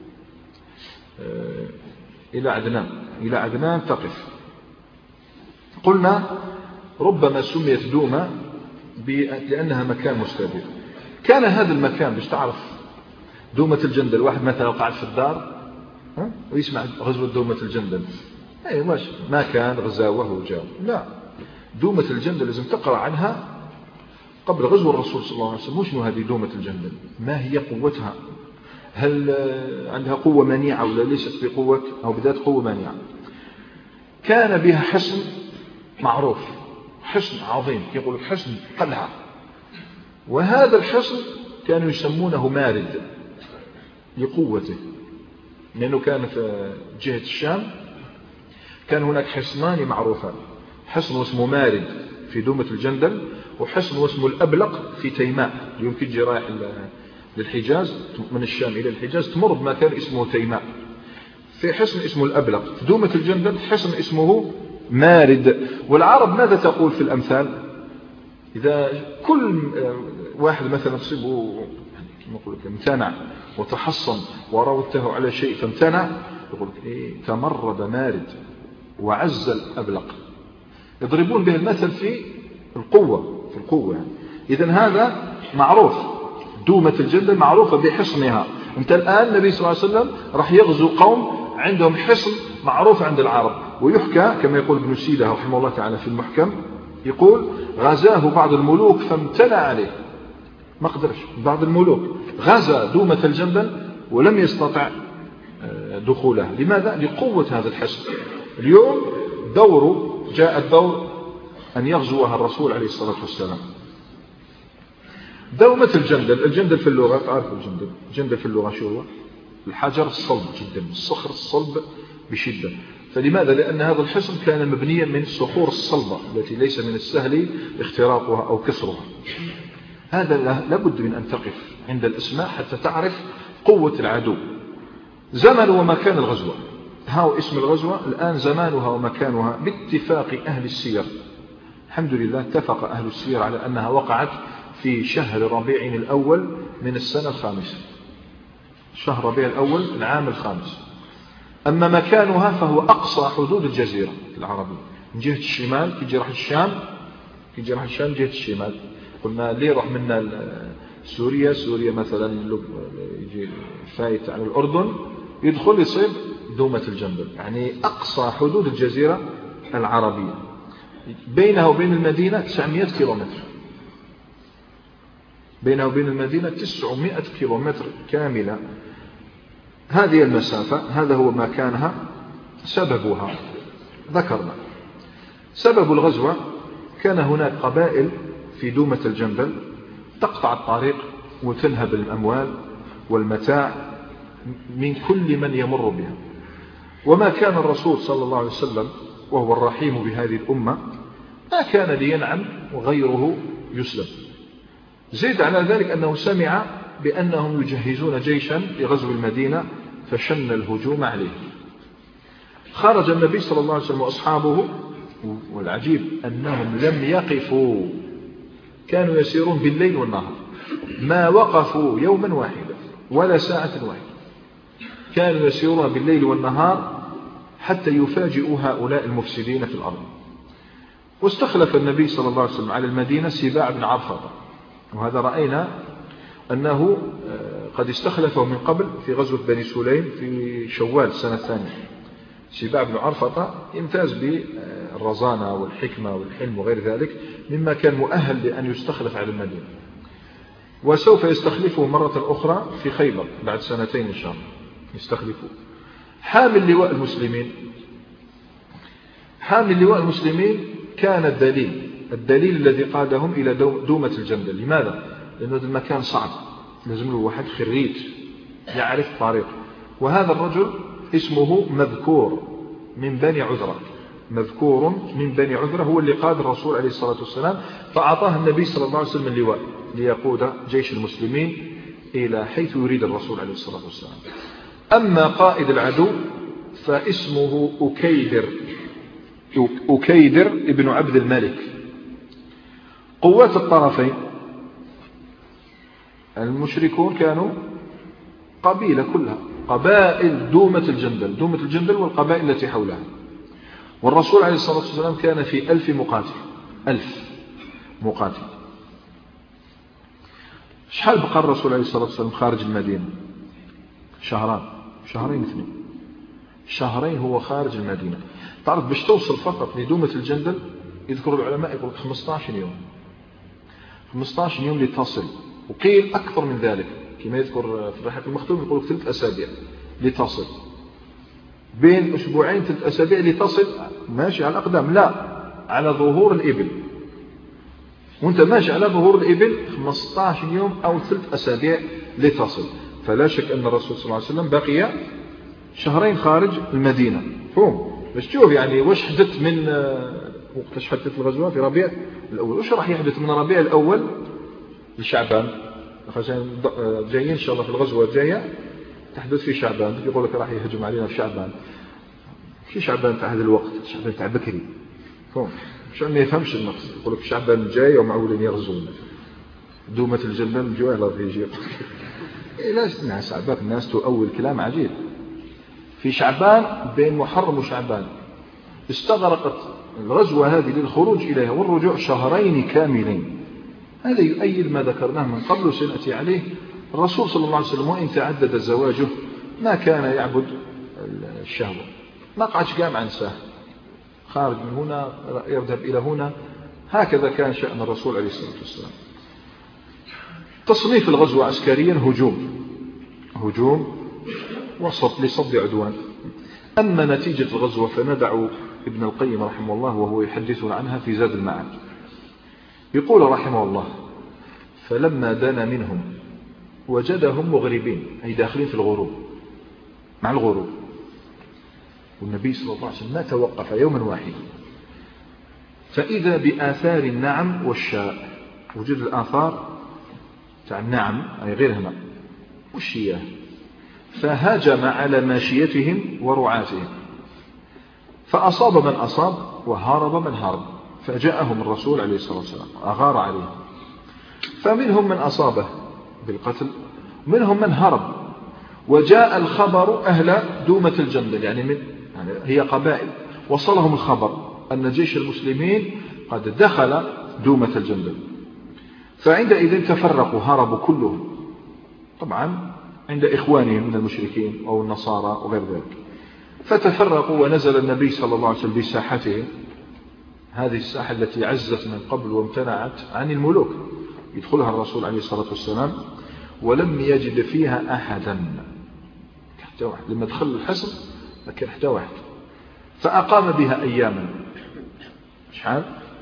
إلى عدنان تقف. قلنا ربما سميت دومة لأنها مكان مستدير. كان هذا المكان باش تعرف دومة الجندل، واحد مثلا قاعد في الدار ويسمع غزوة دومة الجندل، أي ما كان غزاوه وجاو، لا، دومة الجندل لازم تقرأ عنها قبل غزو الرسول صلى الله عليه وسلم. شنو هذه دومة الجندل؟ ما هي قوتها؟ هل عندها قوة منيعة ولا ليست بقوة أو بذات قوة منيعة؟ كان بها حصن معروف، حصن عظيم، يقول حصن قلعة. وهذا الحصن كانوا يسمونه مارد لقوته، لأنه كان في جهة الشام كان هناك حصنان معروفان، حصن اسمه مارد في دومة الجندل، وحصن اسمه الأبلق في تيماء. اليوم كي رايح للحجاز من الشام إلى الحجاز تمر بمكان اسمه تيماء، في حصن اسمه الأبلق. في دومة الجندل حصن اسمه مارد. والعرب ماذا تقول في الأمثال؟ إذا كل واحد مثلا تصيبه نقول لك امتنع وتحصن وراودته على شيء فامتنع، يقول لك إيه تمرد مارد وعز الأبلق. يضربون به المثل في القوة يعني. إذن هذا معروف، دومة الجندل معروفة بحصنها. أنت الآن النبي صلى الله عليه وسلم راح يغزو قوم عندهم حصن معروف عند العرب، ويحكى كما يقول ابن سيدة رحمه الله تعالى في المحكم، يقول غزاه بعض الملوك فامتنع عليه، ما قدرش. بعض الملوك غزا دومة الجندل ولم يستطع دخولها. لماذا؟ لقوة هذا الحصن. اليوم جاء الدور أن يغزوها الرسول عليه الصلاة والسلام. دومة الجندل في اللغة، تعرف الجندل في اللغة شو هو؟ الحجر الصلب جدا، الصخر الصلب بشدة. فلماذا؟ لأن هذا الحصن كان مبنيا من الصخور الصلبة التي ليس من السهل اختراقها أو كسرها. هذا لابد من أن تقف عند الأسماء حتى تعرف قوة العدو. زمن ومكان الغزوة، هاو اسم الغزوة الآن زمانها ومكانها باتفاق أهل السير. الحمد لله اتفق أهل السير على أنها وقعت في شهر ربيع الأول من السنة الخامسة، شهر ربيع الأول العام الخامس. أما مكانها فهو أقصى حدود الجزيرة العربية من جهة الشمال. كي راح الشام جهة الشمال. قلنا ليه راح منا سوريا مثلا يجي فايت على الأردن يدخل يصيب دومة الجندل، يعني أقصى حدود الجزيرة العربية. بينها وبين المدينة 900 كيلومتر، بينها وبين المدينة 900 كيلومتر كاملة. هذه المسافة، هذا هو مكانها. سببها ذكرنا. سبب الغزوة كان هناك قبائل في دومة الجندل تقطع الطريق وتنهب الأموال والمتاع من كل من يمر بها. وما كان الرسول صلى الله عليه وسلم وهو الرحيم بهذه الأمة ما كان لينعم وغيره يسلم. زيد على ذلك أنه سمع بأنهم يجهزون جيشا لغزو المدينة فشن الهجوم عليه. خرج النبي صلى الله عليه وسلم وأصحابه، والعجيب أنهم لم يقفوا، كانوا يسيرون بالليل والنهار، ما وقفوا يوما واحدا ولا ساعة واحدة، كانوا يسيرون بالليل والنهار حتى يفاجئوا هؤلاء المفسدين في الأرض. واستخلف النبي صلى الله عليه وسلم على المدينة سباع بن عرفطة، وهذا رأينا أنه قد استخلفه من قبل في غزوة بني سليم في شوال السنة الثانية. سباع بن عرفطة يمتاز بالرزانة والحكمة والحلم وغير ذلك، مما كان مؤهل لأن يستخلف على المدينة. وسوف يستخلفه مرة أخرى في خيبر بعد سنتين إن شاء الله يستخلفه. حامل لواء المسلمين كان الدليل الذي قادهم إلى دومة الجندل. لماذا؟ لأنه المكان صعب، لازم له واحد خريج يعرف طريق. وهذا الرجل اسمه مذكور من بني عذرة، هو اللي قاد الرسول عليه الصلاة والسلام، فأعطاه النبي صلى الله عليه وسلم اللواء ليقود جيش المسلمين إلى حيث يريد الرسول عليه الصلاة والسلام. أما قائد العدو فاسمه أكيدر ابن عبد الملك. قوات الطرفين المشركون كانوا قبيلة كلها، قبائل دومة الجندل والقبائل التي حولها. والرسول عليه الصلاة والسلام كان في 1000 مقاتل. شحال بقى الرسول عليه الصلاة والسلام خارج المدينة؟ شهرين 2 شهرين هو خارج المدينة. تعرف باش توصل فقط لدومة الجندل يذكر العلماء يقول 15 يوم 15 يوم لتصل، وقيل أكثر من ذلك كما يذكر في الرحيق المختوم يقول 3 أسابيع لتصل، بين أسبوعين 3 أسابيع لتصل. ماشي على الأقدام، لا على ظهور الإبل، وانت ماشي على ظهور الإبل 15 يوم أو 3 أسابيع لتصل. فلا شك أن الرسول صلى الله عليه وسلم بقي شهرين خارج المدينة. فهم باش تشوف يعني واش حدث من وقتاش حدث الغزوة في ربيع الأول، واش راح يحدث من ربيع الأول لشعبان. عشان جايين إن شاء الله في الغزوة الجاية تحدث في شعبان، يقول لك راح يهجم علينا في شعبان. في شعبان تاع هذا الوقت، شعبان تاع بكري. فهم مشان ما يفهمش النقص. يقول لك شعبان جاي ومعولين يغزون دومة الجنة الجوع لا يجي. لا ناس عباك الناس تؤول كلام عجيب. في شعبان بين محرم وشعبان استغرقت الغزوة هذه للخروج إليها والرجوع شهرين كاملين. هذا يؤيد ما ذكرناه من قبل وسنأتي عليه. الرسول صلى الله عليه وسلم وإن تعدد زواجه ما كان يعبد الشهوة، ما قعدش قام عن ساه خارج من هنا يذهب إلى هنا. هكذا كان شأن الرسول عليه الصلاة والسلام. تصنيف الغزو عسكريا هجوم وسط لصد عدوان. أما نتيجة الغزوة فندع ابن القيم رحمه الله وهو يحدثنا عنها في زاد المعاد. يقول رحمه الله: فلما دنا منهم وجدهم مغربين، أي داخلين في الغروب مع الغروب، والنبي صلى الله عليه وسلم ما توقف يوما واحد، فإذا بآثار النعم والشاء. وجد الآثار تاع النعم أي غير هنا والشياه، فهاجم على ماشيتهم ورعاتهم، فأصاب من أصاب وهارب من هارب، فجاءهم الرسول عليه الصلاة والسلام أغار عليهم، فمنهم من أصابه بالقتل منهم من هرب. وجاء الخبر أهل دومة الجندل، يعني هي قبائل، وصلهم الخبر أن جيش المسلمين قد دخل دومة الجندل، فعندئذ تفرقوا هربوا كلهم طبعا عند إخوانهم من المشركين أو النصارى وغير ذلك. فتفرقوا ونزل النبي صلى الله عليه وسلم بساحتهم، هذه الساحة التي عزت من قبل وامتنعت عن الملوك، يدخلها الرسول عليه الصلاة والسلام ولم يجد فيها أحدا حتى واحد. لما دخل الحصن ما كان حتى واحد، فأقام بها أياما. شحال؟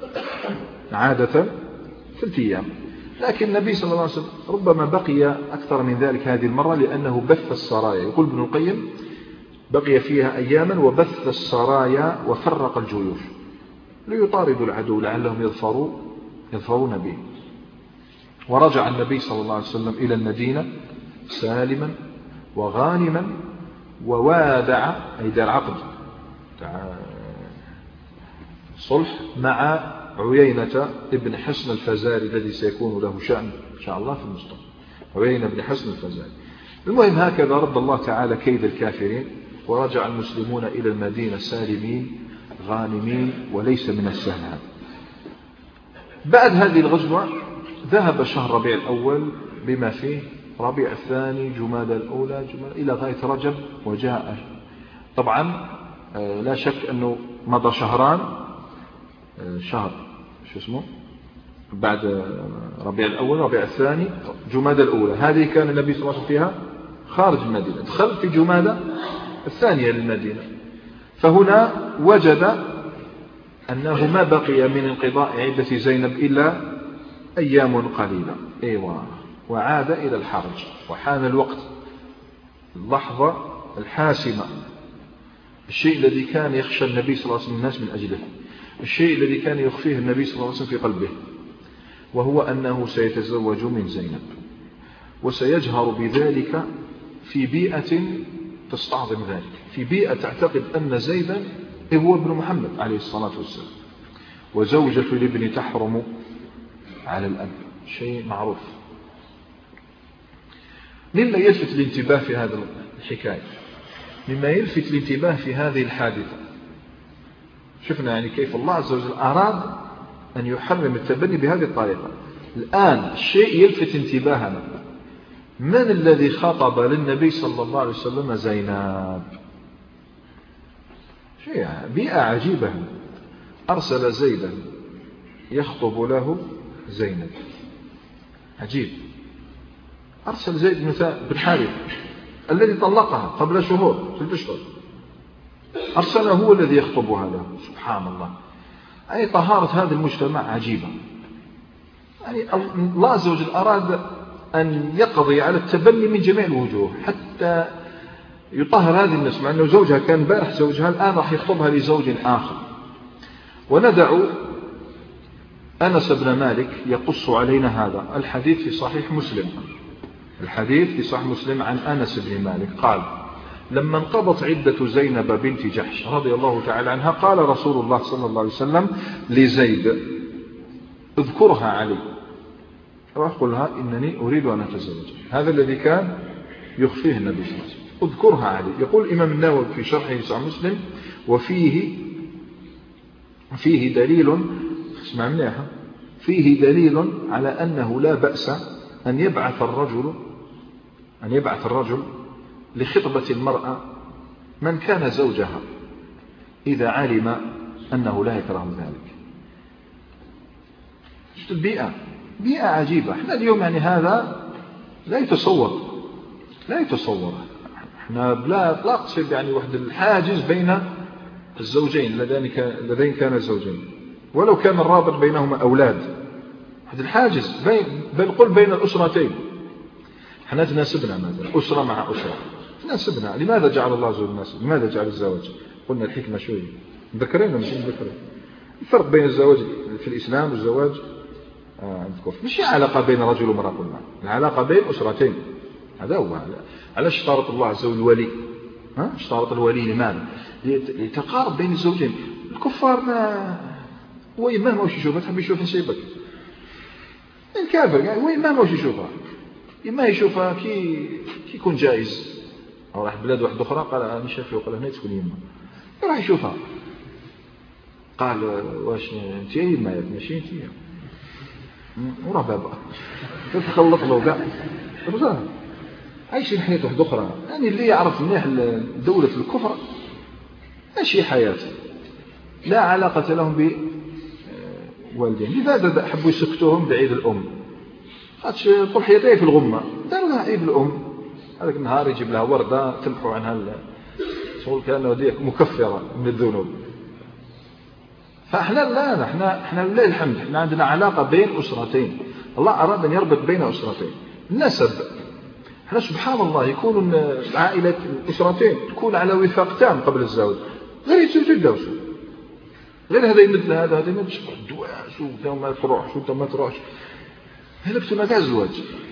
عادة 3 أيام، لكن النبي صلى الله عليه وسلم ربما بقي أكثر من ذلك هذه المرة لأنه بث السرايا. يقول ابن القيم: بقي فيها أياما وبث السرايا وفرق الجيوش ليطاردوا العدو لعلهم يظفرون به. ورجع النبي صلى الله عليه وسلم إلى المدينة سالما وغانما، ووادع أي دار عقد صلح مع عيينة ابن حصن الفزاري الذي سيكون له شأن إن شاء الله في المستقبل. عيينة ابن حصن الفزاري. المهم هكذا رد الله تعالى كيد الكافرين، ورجع المسلمون إلى المدينة سالمين غانمين، وليس من السهل هذا. بعد هذه الغزوة ذهب شهر ربيع الأول بما فيه ربيع الثاني جمادى الأولى إلى غاية رجب، وجاء طبعا لا شك أنه مضى شهران، شهر شو اسمه بعد ربيع الأول ربيع الثاني جمادى الأولى، هذه كان النبي صلى الله عليه وسلم فيها خارج المدينة، دخل في جمادى الثانية للمدينة. فهنا وجد أنه ما بقي من انقضاء عدة زينب إلا أيام قليلة. أيوة، وعاد إلى الحرج، وحان الوقت، اللحظة الحاسمة، الشيء الذي كان يخشى النبي صلى الله عليه وسلم الناس من أجله، الشيء الذي كان يخفيه النبي صلى الله عليه وسلم في قلبه، وهو أنه سيتزوج من زينب، وسيجهر بذلك في بيئة تستعظم ذلك، في بيئة تعتقد أن زيدا هو ابن محمد عليه الصلاة والسلام، وزوجة الابن تحرم على الأب، شيء معروف. مما يلفت الانتباه في هذا الحكاية، مما يلفت الانتباه في هذه الحادثة، شفنا يعني كيف الله عز وجل أراد أن يحرم التبني بهذه الطريقة. الآن الشيء يلفت انتباهنا، من الذي خطب للنبي صلى الله عليه وسلم زينب؟ شيء بيئة عجيبة، أرسل زيدا يخطب له زينب، عجيب. أرسل زيد بن حارث الذي طلقها قبل شهور 3 أشهر، أرسله هو الذي يخطبها له. سبحان الله، أي طهارة هذا المجتمع عجيبة. يعني الله عز وجل أراد أن يقضي على التبني من جميع الوجوه حتى يطهر هذه الناس، مع أنه زوجها كان بارح زوجها، الآن راح يخطبها لزوج آخر. وندع أنس بن مالك يقص علينا هذا الحديث في صحيح مسلم. الحديث في صحيح مسلم عن أنس بن مالك قال: لما انقضت عدة زينب بنت جحش رضي الله تعالى عنها قال رسول الله صلى الله عليه وسلم لزيد اذكرها علي وأقول لها إنني أريد أن أتزوج. هذا الذي كان يخفيه النبي صلى الله عليه وسلم. اذكرها علي. يقول الإمام النووي في شرحه صحيح مسلم وفيه دليل اسمع منيحة فيه دليل على أنه لا بأس أن يبعث الرجل لخطبة المرأة من كان زوجها إذا علم أنه لا يكره ذلك. بيئة عجيبة. احنا اليوم يعني هذا لا يتصور. احنا لا أقصد يعني واحد الحاجز بين الزوجين اللذين كان زوجين ولو كان الرابط بينهما أولاد. واحد الحاجز بل قل بين الأسرتين. احنا تناسبنا مثلا أسرة مع أسرة تناسبنا. لماذا جعل الله زوج الناس؟ لماذا جعل الزواج؟ قلنا الحكمة شوية ذكرين مش ذكرين. الفرق بين الزواج في الإسلام والزواج عند الكفر مش علاقة بين رجل ومرأة. قلنا العلاقة بين أسرتين. هذا هو. علاش اشترط الله عز وجل الولي؟ اشترط الولي لماذا؟ ليتقارب بين الزوجين. الكفار هو ما واش يشوفها تحب يشوف نسيبك. الكافر يعني هو ما واش يشوفها إما يشوفها كي يكون جائز أو راح بلاد واحدة أخرى قال أنا شافي وقال هنا تكون يما راح يشوفها قال واش أنت يما ماشي أنت وراه بابا تتخلط له كاع رجال عايشين حياة واحدة أخرى. يعني اللي يعرف منيح دولة الكفر ماشي حياة لا علاقة لهم بوالدين. لذا حبوا يسكتوهم بعيد الأم خاطش طول حياته في الغمة داروا لها عيد الأم. هذاك النهار يجيب لها وردة تمحو عنها شغل كأنه ديك مكفرة من الذنوب. فاحنا لا احنا لله الحمد احنا عندنا علاقة بين أسرتين. الله أراد أن يربط بين أسرتين. النسب احنا سبحان الله يكون عائلة أسرتين تكون على وفاق تام قبل الزواج غير يتزوجوا غير هذا يمد لهذا هذا يمد دواش وانت ما تروحش وانت ما تروحش هلبتوا كاع الزواج.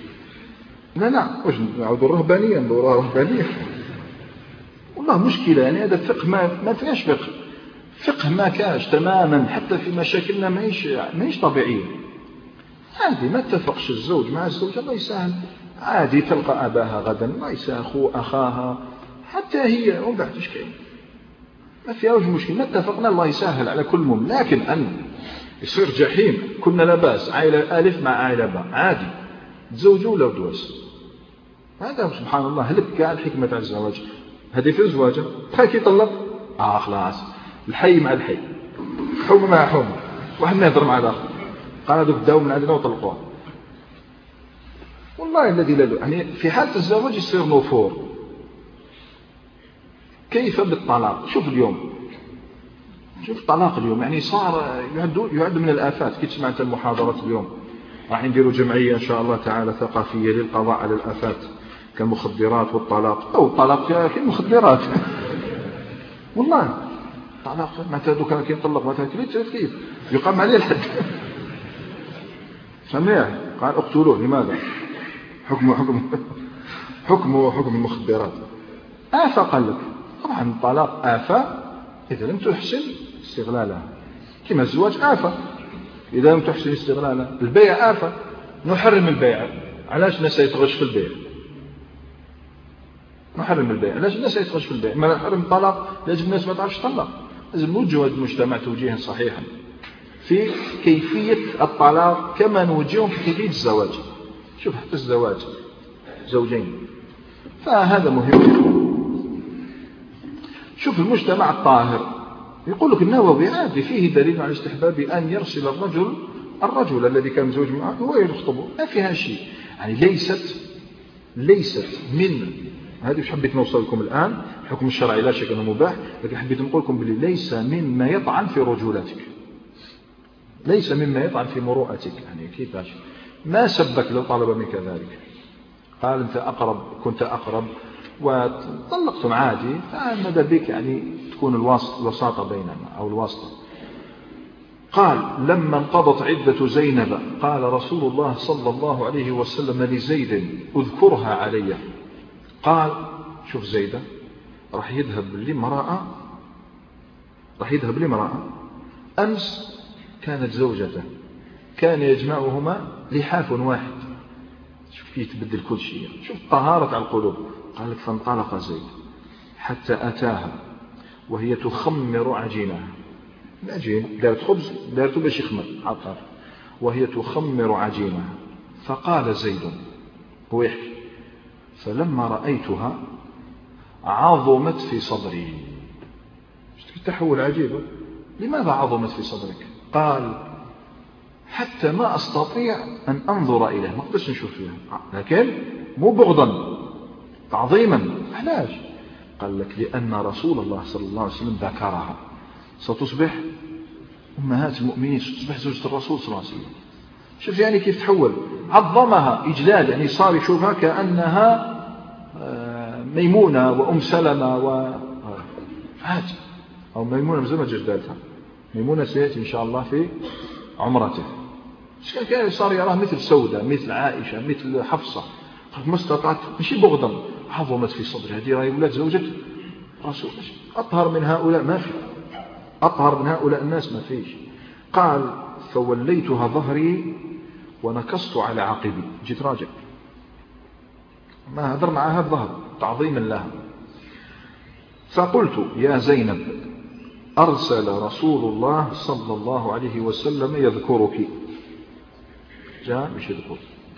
لا واش نعاودوا الرهبانيه ندوروها رهبانيه والله مشكله. يعني هذا الفقه ما فيهاش فقه ما كاش تماما. حتى في مشاكلنا ماهيش طبيعيه. عادي ما اتفقش الزوج مع الزوجه الله يسهل عادي تلقى اباها غدا الله يسهل اخو اخاها حتى هي ومن بعد اش كاين ما فيها وجه مشكل. ما اتفقنا الله يسهل على كل مؤمن. لكن أن يصير جحيم كنا لا باس عائلة ألف مع عائلة باء عادي تزوجوا ولا دواس. هذا سبحان الله هلك كاع الحكمة تاع الزواج. هذه في الزواج بحال كي يطلق خلاص الحي مع الحي حومة مع حومة واحد ما يهضر مع الآخر قال هذوك داو من عندنا وطلقوها. والله الذي لا يعني في حالة الزواج يصير نفور. كيف بالطلاق؟ شوف اليوم شوف الطلاق اليوم يعني صار يعد من الآفات. كي تسمع المحاضرات اليوم راح نديروا جمعية إن شاء الله تعالى ثقافية للقضاء على الآفات كالمخدرات والطلاق أو الطلاق كالمخدرات. والله طلاق متى دوك كي يطلق مثلا كيف يقام عليه الحد سمع قال اقتلوه. لماذا؟ حكم المخدرات آفة. قال لك طبعا الطلاق آفة إذا لم تحسن استغلالها كما الزواج آفة إذا لم تحسن استغلالها. البيع آفة نحرم البيع. علاش الناس يتغش في البيع؟ نحرم البيع. علاش الناس يتغش في البيع؟ ما نحرم الطلاق لازم الناس ما تعرفش تطلق. لازم نوجه المجتمع توجيها صحيحا في كيفية الطلاق كما نوجههم في كيفية الزواج. شوف حتى الزواج زوجين فهذا مهم. شوف المجتمع الطاهر يقول لك النووي عادي فيه دليل على استحباب أن يرسل الرجل الذي كان مزوج معه هو يخطبه ما فيها شيء. يعني ليست من هذه مش حبيت نوصل لكم الآن. الحكم الشرعي لا شك أنه مباح لكن حبيت نقول لكم باللي ليس مما يطعن في رجولتك ليس مما يطعن في مروءتك. يعني كيفاش ما سبك لو طلب منك ذلك قال أنت كنت أقرب وطلقتم عادي فماذا بك يعني تكون الوساطة بيننا أو الواسطة. قال لما انقضت عدة زينب قال رسول الله صلى الله عليه وسلم لزيد اذكرها علي. قال شوف زيدة راح يذهب لامرأة أمس كانت زوجته، كان يجمعهما لحاف واحد. شوف كيف يتبدل كل شيء، شوف طهارة على القلوب. قال لك فانطلق زيد حتى أتاها وهي تخمر عجينها. العجين دارت خبز، دارته باش يخمر عطر، وهي تخمر عجينها. فقال زيد، هو يحكي: فلما رأيتها عظمت في صدري. تحول عجيبة. لماذا عظمت في صدرك؟ قال: حتى ما أستطيع أن أنظر إليه، ما أقدرش نشوف فيها، لكن مو بغضا، تعظيما. علاش؟ قال لك: لأن رسول الله صلى الله عليه وسلم ذكرها، ستصبح أمهات المؤمنين، ستصبح زوجة الرسول صلى الله عليه وسلم. شوف يعني كيف تحول، عظمها إجلال، يعني صار يشوفها كأنها ميمونة وأم سلمة فهات، أو ميمونة مزمة جدالتها، ميمونة سيأتي إن شاء الله في عمرته. كان صار يراها مثل سودة، مثل عائشة، مثل حفصة. ما استطعت، مش بغضا، عظمت في صدرها. هذه راهي ولاد زوجة رسول، أطهر من هؤلاء ما في، أطهر من هؤلاء الناس ما فيش. قال: فوليتها ظهري ونكصت على عقبي. جيت راجع، ما هدر معها الظهر تعظيما لها. فقلت: يا زينب، أرسل رسول الله صلى الله عليه وسلم يذكرك. جاء مش يذكر.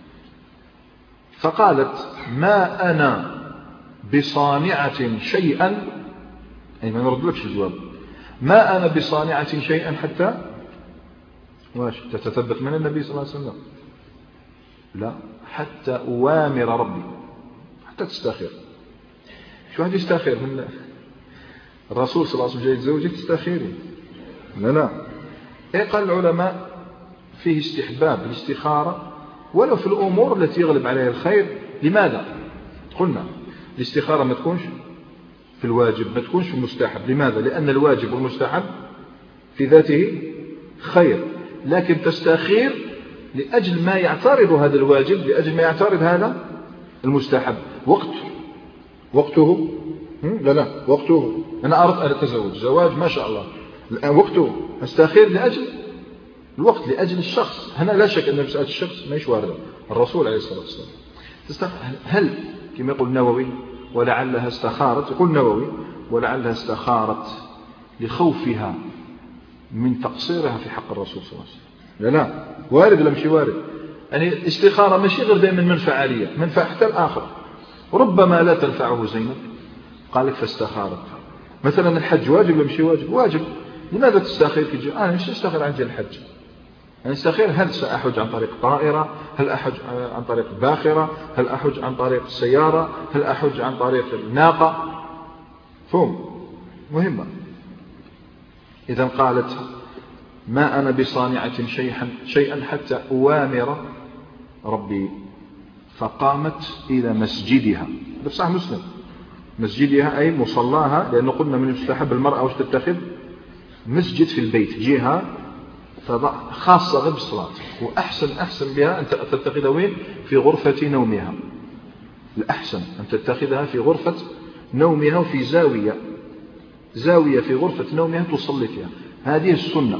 فقالت: ما أنا بصانعة شيئا، أي ما نردلكش الجواب، ما أنا بصانعة شيئا حتى واش تتثبت من النبي صلى الله عليه وسلم، لا، حتى أوامر ربي، حتى تستخير. شو هذا يستخير من الرسول صلى الله عليه وسلم؟ جاي زوجك تستخيري؟ لا. إيه قال العلماء فيه استحباب الاستخارة ولو في الأمور التي يغلب عليها الخير. لماذا؟ قلنا الاستخارة ما تكونش في الواجب، ما تكونش في المستحب. لماذا؟ لأن الواجب والمستحب في ذاته خير، لكن تستخير لأجل ما يعترض هذا الواجب، لأجل ما يعترض هذا المستحب. وقته لا وقته، أنا أردت أن أتزوج زواج ما شاء الله، وقته أستخير لأجل الوقت، لأجل الشخص. هنا لا شك أن مسألة الشخص ما واردة. الرسول عليه الصلاة والسلام هل كما يقول النووي ولعلها استخارت، يقول النووي ولعلها استخارت لخوفها من تقصيرها في حق الرسول صلى الله عليه وسلم. لا وارد ولا مش وارد؟ يعني الاستخارة ماشي غير دائما منفعة عالية، منفعة حتى الآخر، وربما لا تنفعه زينب. قال لك فاستخارت. مثلا الحج واجب ولا مش واجب؟ واجب. لماذا تستخير كي أنا مش أستخير عن الحج، أنا أستخير هل سأحج عن طريق طائرة، هل أحج عن طريق باخرة، هل أحج عن طريق السيارة، هل أحج عن طريق الناقة. فهم مهمة. إذا قالت: ما أنا بصانعة شيئا حتى أوامر ربي. فقامت إلى مسجدها، بصح مسلم، مسجدها أي مصلاها، لأنه قلنا من المستحب المرأة وش تتخذ مسجد في البيت، جهة خاصة غير بالصلاة. وأحسن بها أن تتخذها وين؟ في غرفة نومها. الأحسن أن تتخذها في غرفة نومها، وفي زاوية في غرفة نومها تصلي فيها. هذه السنة.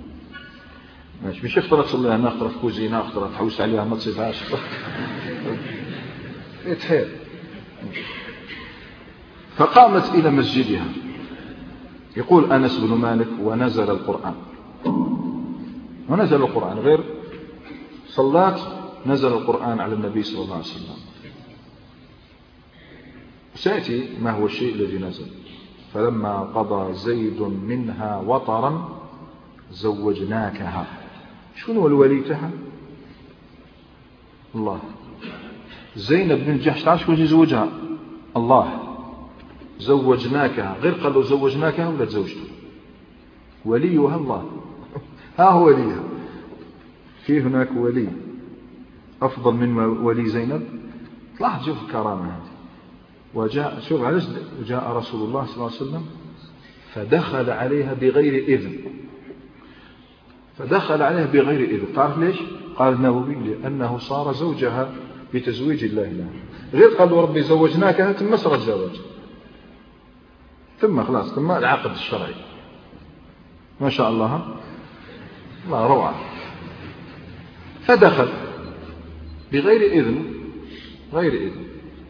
مش اخترت تصلي هنا، اخترت كوزينة، اخترت تحوس عليها ما تصيبهاش يتحير. فقامت إلى مسجدها. يقول أنس بن مالك: ونزل القرآن غير صلاة، نزل القرآن على النبي صلى الله عليه وسلم. سيأتي ما هو الشيء الذي نزل. فلما قضى زيد منها وطرا زوجناكها. شنو هو الولي تاعها؟ الله. زينب بن جحش تعرف شكون يزوجها؟ الله. زوجناكها، غير قالوا زوجناكها ولا تزوجته، وليها الله. ها هو وليها. في هناك ولي أفضل من ولي زينب. لاحظ شوف الكرامة هذه. وجاء شوف علاش جاء رسول الله صلى الله عليه وسلم فدخل عليها بغير إذن. تعرف ليش؟ قال النووي: لأنه صار زوجها بتزويج الله لها. غير قالوا ربي زوجناكها ثم صار الزواج. ثم خلاص ثم العقد الشرعي ما شاء الله، الله روعة. فدخل بغير إذن، غير إذن.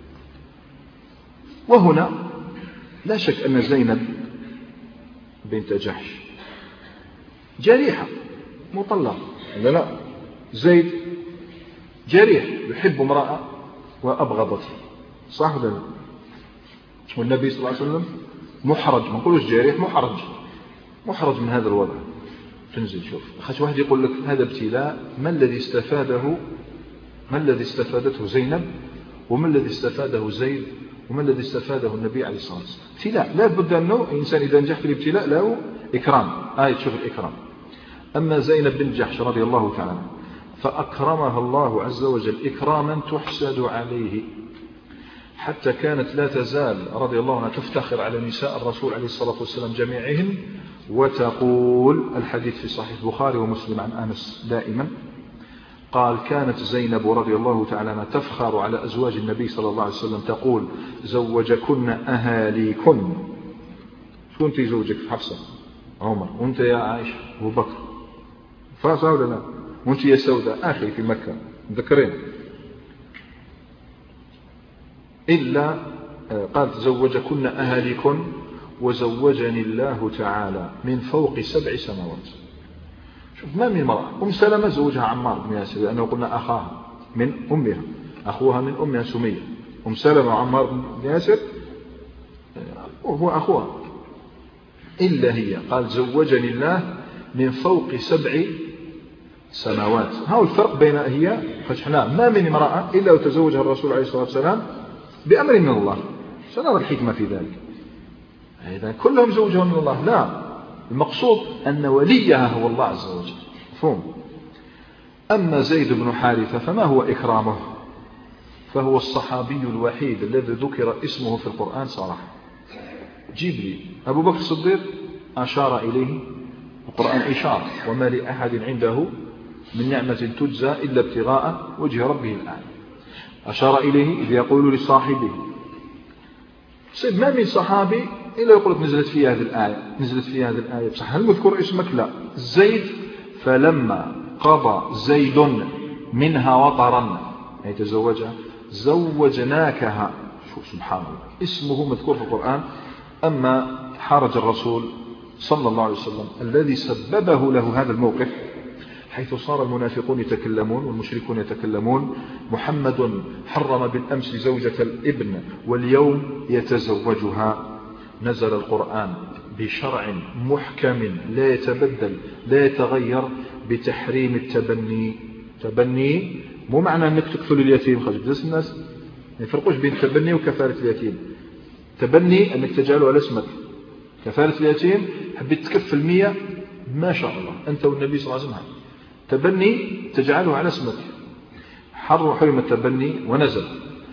وهنا لا شك أن زينب بنت جحش جريحة مطلقة، لا زيد جريح يحب امرأة وأبغضته، صح ولا لا؟ والنبي صلى الله عليه وسلم محرج، ما نقولوش جريح، محرج من هذا الوضع. تنزل شوف خاش واحد يقول لك هذا ابتلاء، ما الذي استفادته زينب، وما الذي استفاده زيد، وما الذي استفاده النبي عليه الصلاة والسلام؟ ابتلاء، لا بد أنه إنسان إذا نجح في الابتلاء له إكرام، تشوف الإكرام. أما زينب بن جحش رضي الله تعالى فأكرمها الله عز وجل إكراما تحسد عليه، حتى كانت لا تزال رضي الله عنها تفتخر على نساء الرسول عليه الصلاة والسلام جميعهم، وتقول الحديث في صحيح البخاري ومسلم عن أنس دائما قال: كانت زينب رضي الله تعالى عنها تفخر على أزواج النبي صلى الله عليه وسلم تقول: زوجكن أهاليكن. شو أنت زوجك؟ حفصة، عمر، وأنت يا عائشة، أبو بكر، فاصة ولا لا؟ وأنت يا سوداء أخي في مكة، ذكرين. إلا قالت: زوجكن أهاليكن وزوجني الله تعالى من فوق 7 سماوات. شوف ما من امرأة. سلمة زوجها عمار بن ياسر، لأنه قلنا أخاها من أمها، أخوها من أمها سمية. سلمة وعمار بن ياسر وهو أخوها، إلا هي قال: زوجني الله من فوق 7 سماوات. هذا الفرق بين هي فشحنا ما من امرأة إلا وتزوجها الرسول عليه الصلاة والسلام بأمر من الله. سنرى الحكمة في ذلك. إذا كلهم زوجهم من الله؟ لا، المقصود أن وليها هو الله عز وجل، مفهوم. أما زيد بن حارثة فما هو إكرامه؟ فهو الصحابي الوحيد الذي ذكر اسمه في القرآن صراحة. جيب لي أبو بكر الصديق أشار إليه القرآن إشارة: وما لأحد عنده من نعمة تجزى إلا ابتغاء وجه ربه الأعلى. أشار إليه إذ يقول لصاحبه. سيد ما من صحابي إلا يقول لك نزلت في هذه الآية، بصح هل مذكر اسمك؟ لا. زيد: فلما قضى زيد منها وطرا، أي تزوجها، زوجناكها. شوف سبحان الله، اسمه مذكور في القرآن. أما حرج الرسول صلى الله عليه وسلم الذي سببه له هذا الموقف، حيث صار المنافقون يتكلمون والمشركون يتكلمون: محمد حرم بالأمس زوجة الابن واليوم يتزوجها. نزل القرآن بشرع محكم لا يتبدل لا يتغير بتحريم التبني. تبني مو معنى أنك تكفل اليتيم، خلاص الناس ما يفرقوش بين التبني وكفالة اليتيم. تبني أنك تجعله على اسمك، كفالة اليتيم حبيت تكفل 100 ما شاء الله أنت والنبي صلى الله عليه وسلم. تبني تجعله على اسمك. حرم التبني ونزل: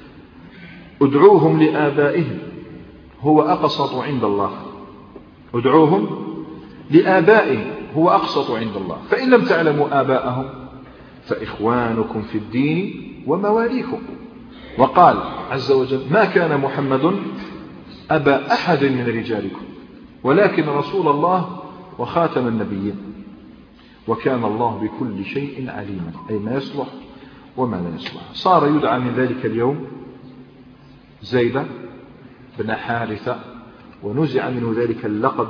ادعوهم لآبائهم هو أقسط عند الله. ادعوهم لآبائهم هو أقسط عند الله، فإن لم تعلموا آباءهم فإخوانكم في الدين ومواليكم. وقال عز وجل: ما كان محمد أبا أحد من رجالكم ولكن رسول الله وخاتم النبيين وكان الله بكل شيء عليما، أي ما يصلح وما لا يصلح. صار يدعى من ذلك اليوم زيد بن حارثة، ونزع منه ذلك اللقب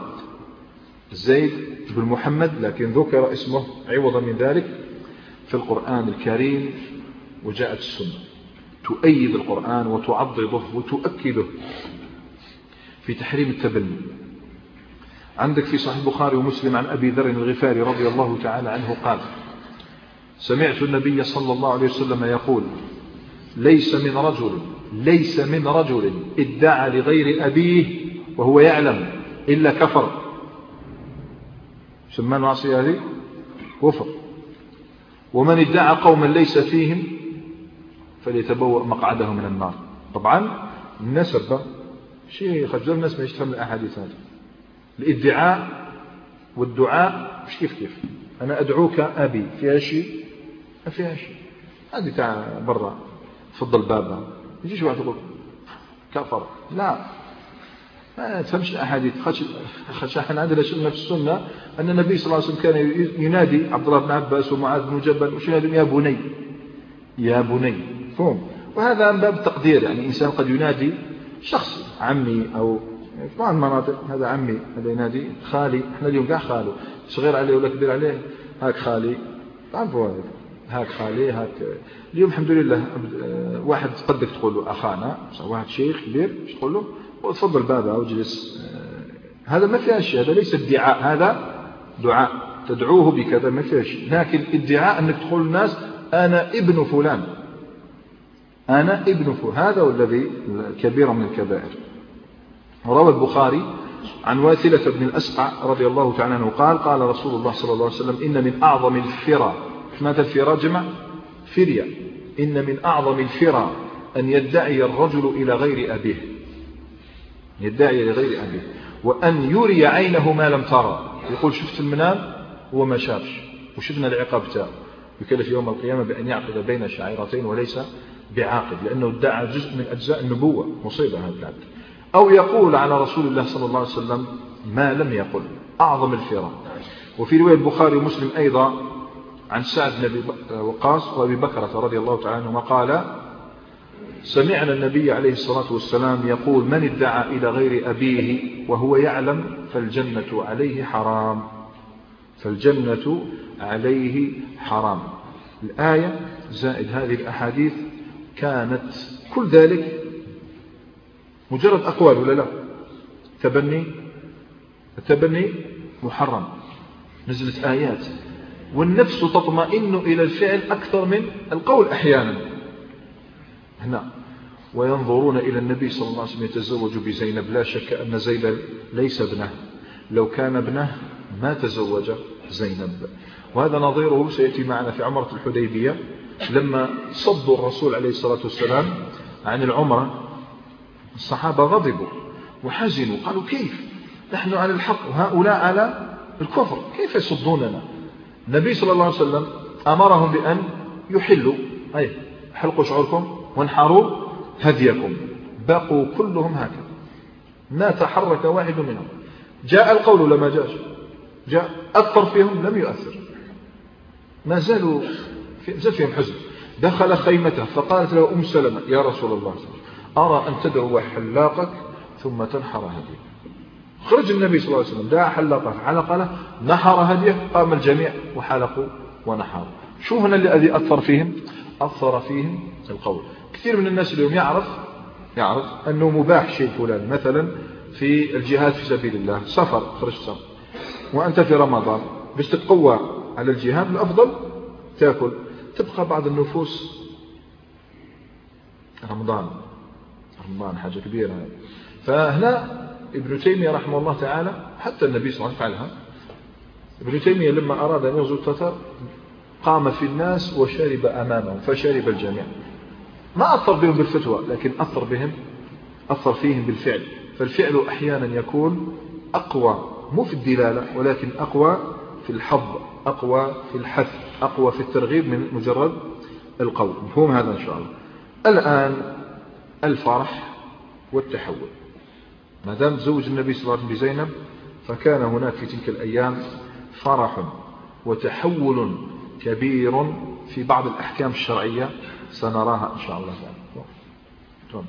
زيد بن محمد، لكن ذكر اسمه عوضا من ذلك في القرآن الكريم. وجاءت السنة تؤيد القرآن وتعضده وتؤكده في تحريم التبني. عندك في صحيح البخاري ومسلم عن أبي ذر الغفاري رضي الله تعالى عنه قال: سمعت النبي صلى الله عليه وسلم يقول: ليس من رجل ادعى لغير أبيه وهو يعلم إلا كفر. سمى المعصية هذه كفر. ومن ادعى قوما ليس فيهم فليتبوأ مقعده من النار. طبعا النسب شيء خجل الناس ما يشتهم الأحاديث هذه. الادعاء والدعاء مش كيف. أنا أدعوك أبي فيها شيء ما فيها شيء، هذه تاع برا تفضل بابها. يجيش واحد يقول كفر، لا ما تفهمش الأحاديث. خاطش احنا عندنا سنة في السنة أن النبي صلى الله عليه وسلم كان ينادي عبد الله بن عباس ومعاذ بن جبل وش ينادي يا بني يا بني، فهم. وهذا من باب التقدير، يعني إنسان قد ينادي شخص عمي أو في بعض المناطق هذا عمي، هذا ينادي خالي. احنا اليوم قاع خاله صغير عليه ولا كبير عليه، هاك خالي، تعرفوا هذا، هاك خالي هاك. اليوم الحمد لله واحد قدك تقول له أخانا، واحد شيخ كبير تقول له وتفضل بابا واجلس. هذا ما فيها شيء، هذا ليس ادعاء، هذا دعاء تدعوه بكذا، ما فيها شيء. لكن ادعاء أنك تقول للناس أنا ابن فلان، أنا ابن فلان، هذا والذي كبير من الكبائر. وروى البخاري عن واثلة بن الأسقع رضي الله تعالى عنه قال قال رسول الله صلى الله عليه وسلم إن من أعظم الفرى، ماذا الفرى جمع فرية، إن من أعظم الفرى أن يدعي الرجل إلى غير أبيه، يدعي إلى غير أبيه، وأن يري عينه ما لم ترى، يقول شفت المنام هو ما شافش وشفنا العقاب تاعه، يكلف يوم القيامة بأن يعقد بين شعيرتين وليس بعاقد، لأنه ادعى جزء من أجزاء النبوة، مصيبة هذا العبد. أو يقول على رسول الله صلى الله عليه وسلم ما لم يقل، أعظم الفرى. وفي رواية البخاري ومسلم أيضا عن سعد بن أبي وقاص وأبي بكرة رضي الله تعالى عنهما قال سمعنا النبي عليه الصلاة والسلام يقول من ادعى إلى غير أبيه وهو يعلم فالجنة عليه حرام، فالجنة عليه حرام. الآية زائد هذه الأحاديث كانت كل ذلك مجرد أقوال ولا لا؟ التبني محرم، نزلت آيات، والنفس تطمئن إلى الفعل أكثر من القول أحيانا هنا. وينظرون إلى النبي صلى الله عليه وسلم يتزوج بزينب، لا شك أن زينب ليس ابنه، لو كان ابنه ما تزوج زينب. وهذا نظيره سيأتي معنا في عمرة الحديبية لما صدوا الرسول عليه الصلاة والسلام عن العمرة، الصحابة غضبوا وحزنوا، قالوا كيف نحن على الحق وهؤلاء على الكفر، كيف يصدوننا؟ النبي صلى الله عليه وسلم أمرهم بأن يحلوا، أي حلقوا شعوركم وانحروا هديكم، بقوا كلهم هكذا، ما تحرك واحد منهم. جاء القول لما جاء أثر فيهم لم يؤثر، ما زالوا فيهم حزن. دخل خيمته فقالت له أم سلمة يا رسول الله أرى أن تدعو حلاقك ثم تنحر هديك. خرج النبي صلى الله عليه وسلم دعا حلاقه علق له، نحر هديه، قام الجميع وحلقوا ونحروا. شو هنا الذي أثر فيهم القول. كثير من الناس اليوم يعرف أنه مباح شيء فلان، مثلا في الجهاد في سبيل الله، سفر خرجت وأنت في رمضان باش تتقوى على الجهاد الأفضل تأكل. تبقى بعض النفوس رمضان حاجة كبيرة. فهنا ابن تيمية رحمه الله تعالى، حتى النبي صلى الله عليه وسلم فعلها. ابن تيمية لما أراد أن يغزو التتار قام في الناس وشرب أمامهم فشرب الجميع، ما أثر بهم بالفتوى لكن أثر فيهم بالفعل. فالفعل أحيانا يكون أقوى، مو في الدلالة ولكن أقوى في الحظ، أقوى في الحث، أقوى في الترغيب من مجرد القول. مفهوم هذا إن شاء الله. الآن الفرح والتحول، ما دام تزوج النبي صلى الله عليه وسلم بزينب فكان هناك في تلك الأيام فرح وتحول كبير في بعض الأحكام الشرعية سنراها إن شاء الله تعالى.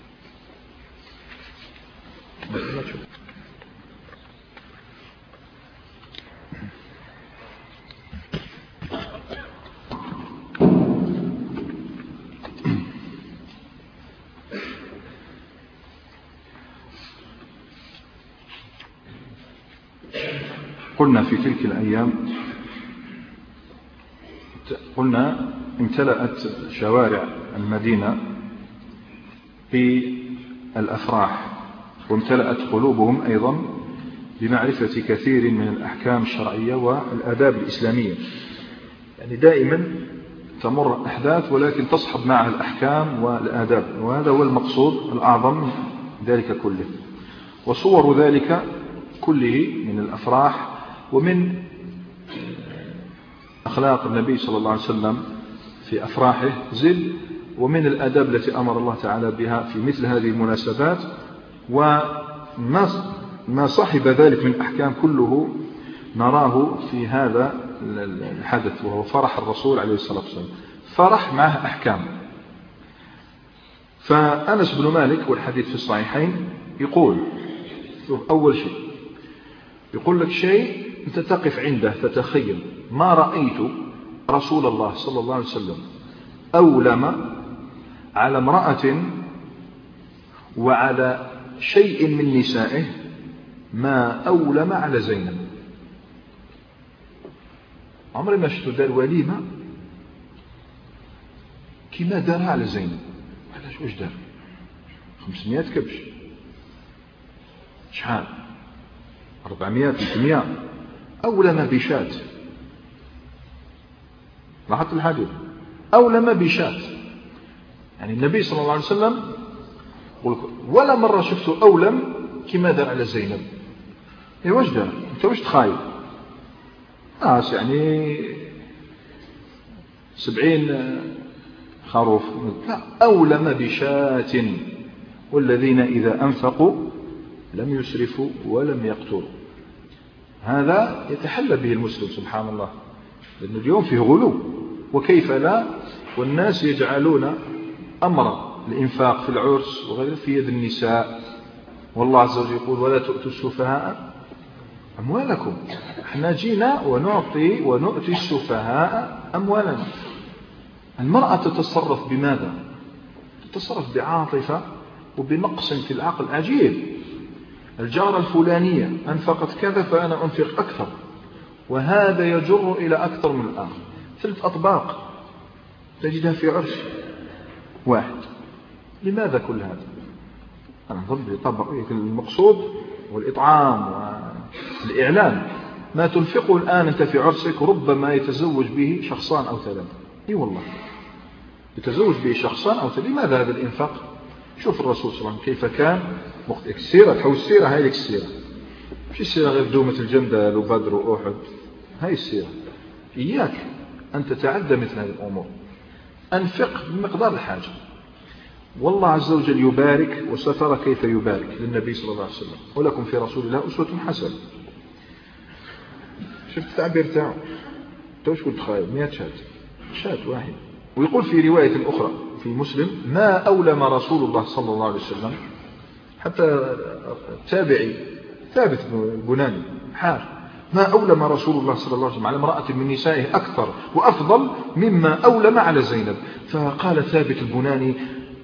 قلنا في تلك الأيام امتلأت شوارع المدينة بالأفراح، وامتلأت قلوبهم أيضا بمعرفة كثير من الأحكام الشرعية والآداب الإسلامية. يعني دائما تمر أحداث ولكن تصحب معها الأحكام والآداب، وهذا هو المقصود الأعظم من ذلك كله. وصور ذلك كله من الأفراح ومن أخلاق النبي صلى الله عليه وسلم في أفراحه ومن الآداب التي أمر الله تعالى بها في مثل هذه المناسبات، ما صاحب ذلك من أحكام كله نراه في هذا الحدث، وهو فرح الرسول عليه الصلاة والسلام. فرح معه أحكام. فأنس بن مالك والحديث في الصحيحين يقول أول شيء يقول لك شيء أنت تقف عنده تتخيل: ما رأيت رسول الله صلى الله عليه وسلم أولم على امرأة وعلى شيء من نسائه ما أولم على زينب. عمري ما شفت دار وليمة كما دارها على زينب. علاش؟ واش دار؟ 500 كبش، شحال؟ 400 300. أولم بشاة. لاحظت الحديث؟ أولم بشاة. يعني النبي صلى الله عليه وسلم ولا مرة شفته أولم كما دار على زينب. واش دار؟ انت واش تخايل؟ ناس يعني 70 خروف. لا، أولم بشاة والذين إذا أنفقوا لم يسرفوا ولم يقتروا. هذا يتحلى به المسلم سبحان الله، لأن اليوم فيه غلو، وكيف لا، والناس يجعلون أمر الإنفاق في العرس وغيره في يد النساء. والله عز وجل يقول: ولا تؤتوا السفهاء أموالكم. احنا جينا ونؤتي السفهاء أموالنا. المرأة تتصرف بماذا؟ تتصرف بعاطفة وبنقص في العقل عجيب. الجارة الفلانية أنفقت كذا فأنا أنفق أكثر، وهذا يجر إلى أكثر من الآخر. 3 أطباق تجدها في عرس واحد. لماذا كل هذا؟ أنا أظن يطبق المقصود والإطعام والإعلان. ما تنفقه الآن أنت في عرسك ربما يتزوج به 2 أو 3. اي والله يتزوج به 2 أو 3. لماذا هذا الإنفاق؟ شوف الرسول صلى الله عليه وسلم كيف كان مختلف. السيرة تحول السيرة، هاي لك السيرة، مش السيرة غير دومة الجندل وبدر وأحد. هاي السيرة. إياك أن تتعدى مثل هذه الأمور. أنفق بمقدار الحاجة، والله عز وجل يبارك، وسترى كيف يبارك للنبي صلى الله عليه وسلم. ولكم في رسول الله أسوة حسنة. شفت التعبير تاعه؟ توش كنت خايب 100 شاة واحد. ويقول في رواية أخرى في مسلم: ما أولم رسول الله صلى الله عليه وسلم. حتى التابعي ثابت البناني حار: ما أولم رسول الله صلى الله عليه وسلم على امرأة من نسائه أكثر وأفضل مما أولم على زينب. فقال ثابت البناني: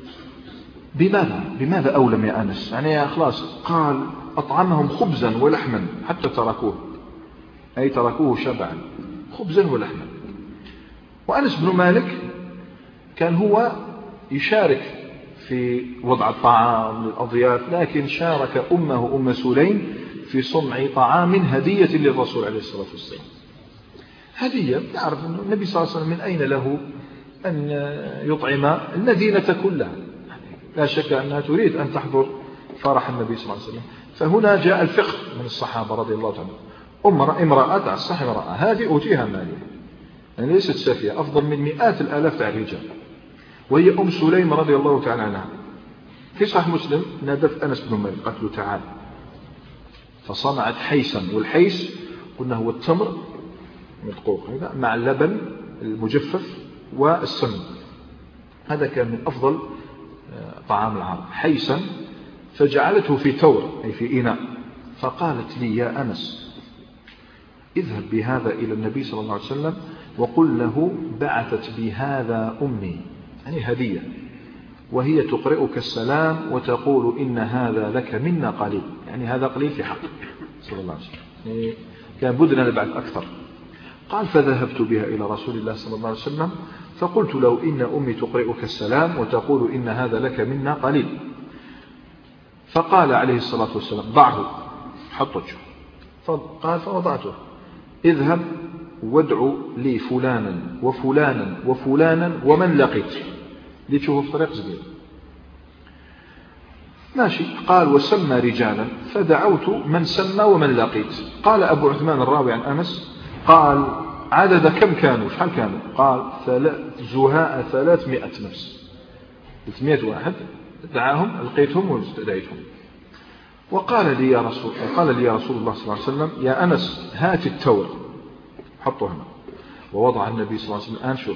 بماذا أولم يا أنس؟ يعني خلاص. قال: أطعمهم خبزا ولحما حتى تركوه، أي تركوه شبعا، خبزا ولحما. وأنس بن مالك كان هو يشارك في وضع الطعام للأضياف، لكن شارك أمه أم سليم في صنع طعام هدية للرسول عليه الصلاة والسلام. هدية، يعرف أن النبي صلى الله عليه وسلم من أين له أن يطعم المدينة كلها. لا شك أنها تريد أن تحضر فرح النبي صلى الله عليه وسلم. فهنا جاء الفقه من الصحابة رضي الله عنهم. امرأة تعصح امرأة، هذه أوتيها مالها، يعني ليست سافية، أفضل من مئات الآلاف تاع الرجال، وهي أم سليم رضي الله تعالى عنها. في صحيح مسلم نادت أنس بن مالك قالت له: تعال. فصنعت حيسا، والحيس قلنا هو التمر مدقوق هذا مع اللبن المجفف والسمن. هذا كان من أفضل طعام العرب، حيسا. فجعلته في تور أي في إناء. فقالت لي: يا أنس، اذهب بهذا إلى النبي صلى الله عليه وسلم وقل له بعثت بهذا أمي، يعني هدية، وهي تقرئك السلام وتقول إن هذا لك منا قليل، يعني هذا قليل في حق صلى الله عليه وسلم، يعني كان بدنا نبعث أكثر. قال: فذهبت بها إلى رسول الله صلى الله عليه وسلم فقلت له إن أمي تقرئك السلام وتقول إن هذا لك منا قليل. فقال عليه الصلاة والسلام: ضعه، حطه. فقال: فوضعته. اذهب وادعو لي فلانا وفلانا وفلانا ومن لقيت، لتشوفه في طريق زبير. ماشي. قال: وسمى رجالا فدعوت من سمى ومن لقيت. قال أبو عثمان الراوي عن أنس قال: عدد كم كانوا؟ شحال كانوا؟ قال: زهاء 300 نفس، 300 واحد دعاهم، لقيتهم واستدعيتهم. وقال لي يا رسول الله صلى الله عليه وسلم يا أنس هات التور حطه هنا. ووضع النبي صلى الله عليه وسلم. الآن شوف